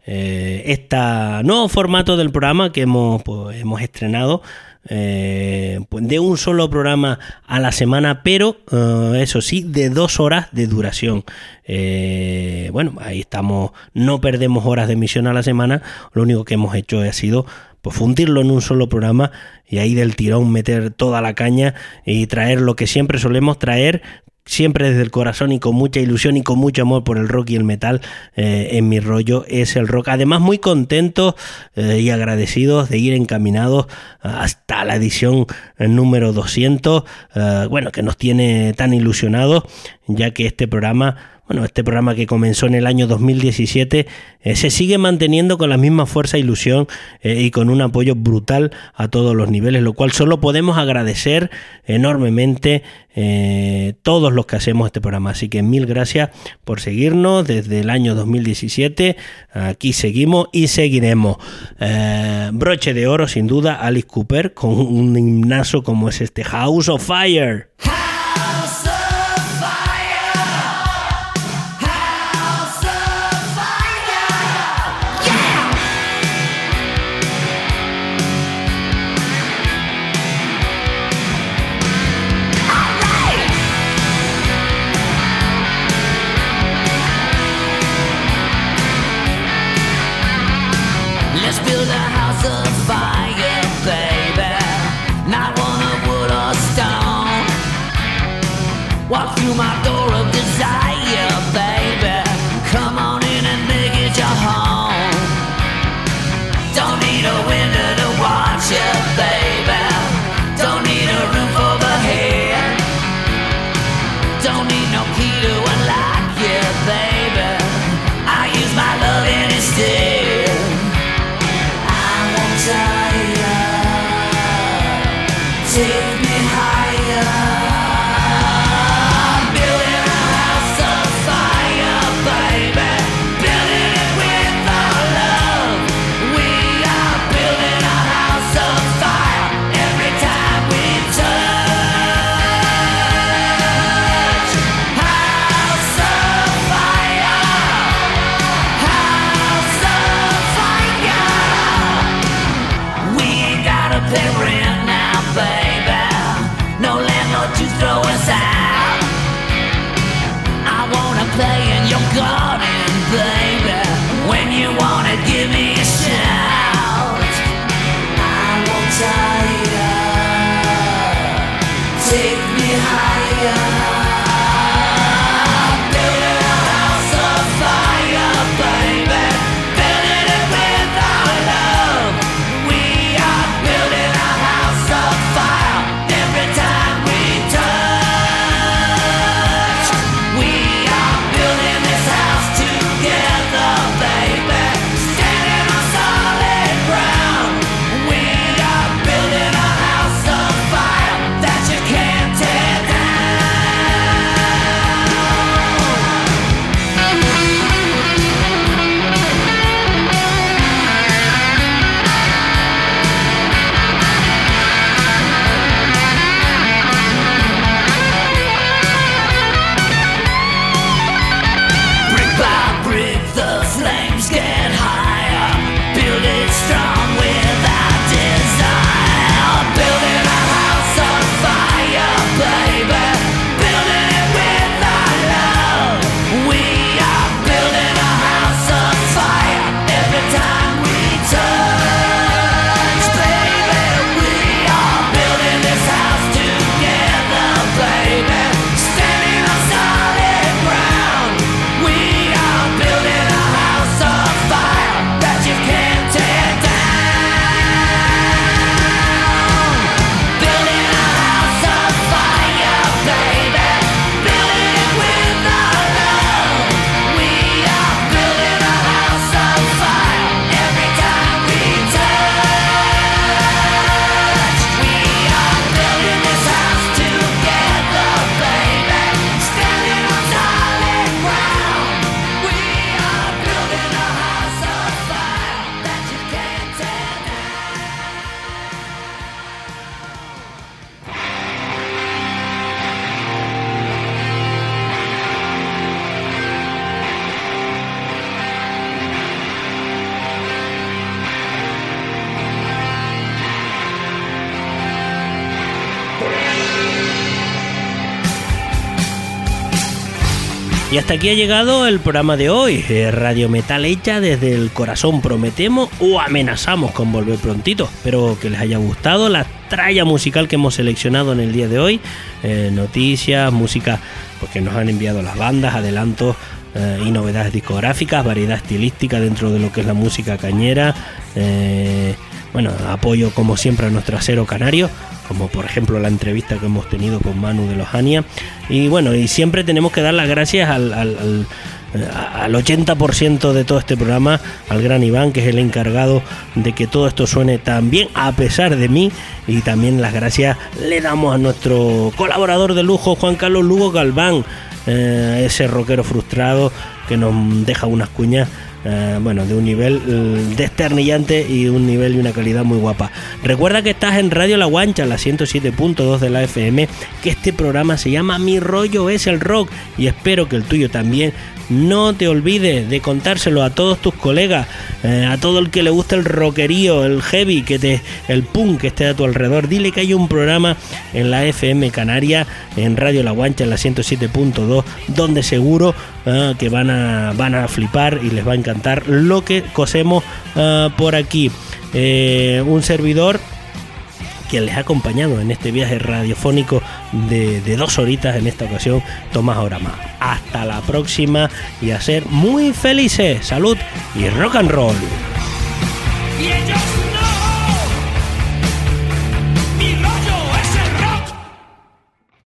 [SPEAKER 1] este nuevo formato del programa que hemos estrenado, pues de un solo programa a la semana, pero eso sí, de 2 horas de duración. Bueno, ahí estamos, no perdemos horas de emisión a la semana, lo único que hemos hecho ha sido pues fundirlo en un solo programa y ahí del tirón meter toda la caña y traer lo que siempre solemos traer, siempre desde el corazón y con mucha ilusión y con mucho amor por el rock y el metal. En Mi Rollo es el rock. Además, muy contentos y agradecidos de ir encaminados hasta la edición número 200, bueno, que nos tiene tan ilusionados, ya que este programa que comenzó en el año 2017 se sigue manteniendo con la misma fuerza e ilusión y con un apoyo brutal a todos los niveles, lo cual solo podemos agradecer enormemente todos los que hacemos este programa. Así que mil gracias por seguirnos desde el año 2017. Aquí seguimos y seguiremos. Broche de oro, sin duda, Alice Cooper, con un himnazo como es este House of Fire.
[SPEAKER 5] Walk through my door of desire, baby. Come on in and make it your home. Don't need a window to watch you, baby. Don't need a roof overhead. Don't need no key to unlock you, baby. I use my love instead. I won't tire. Take me higher. Play in your garden, baby. When you wanna give me a shout, I won't tire. Take me higher. Building a house of fire, baby. Building it with our love. We are building a house of fire. Every time we touch, we building this house together, baby. Standing on solid
[SPEAKER 1] Y hasta aquí ha llegado el programa de hoy. Radio Metal hecha desde el corazón, prometemos o amenazamos con volver prontito. Espero que les haya gustado la tralla musical que hemos seleccionado en el día de hoy. Noticias, música porque nos han enviado las bandas, adelantos y novedades discográficas, variedad estilística dentro de lo que es la música cañera. Bueno, apoyo como siempre a nuestro acero canario, como por ejemplo la entrevista que hemos tenido con Manu de los Hania. Y bueno, y siempre tenemos que dar las gracias al 80% de todo este programa, al gran Iván, que es el encargado de que todo esto suene tan bien a pesar de mí. Y también las gracias le damos a nuestro colaborador de lujo, Juan Carlos Lugo Galván, ese rockero frustrado que nos deja unas cuñas bueno, de un nivel desternillante y un nivel y una calidad muy guapa. Recuerda que estás en Radio La Guancha, la 107.2 de la FM, que este programa se llama Mi Rollo es el Rock, y espero que el tuyo también. No te olvides de contárselo a todos tus colegas, a todo el que le gusta el rockerío, el heavy, el punk que esté a tu alrededor. Dile que hay un programa en la FM Canaria, en Radio La Guancha, en la 107.2, donde seguro que van a flipar y les va a encantar lo que cosemos por aquí. Un servidor quien les ha acompañado en este viaje radiofónico de 2 horitas en esta ocasión, Tomás Orama. Hasta la próxima y a ser muy felices. Salud y rock and roll.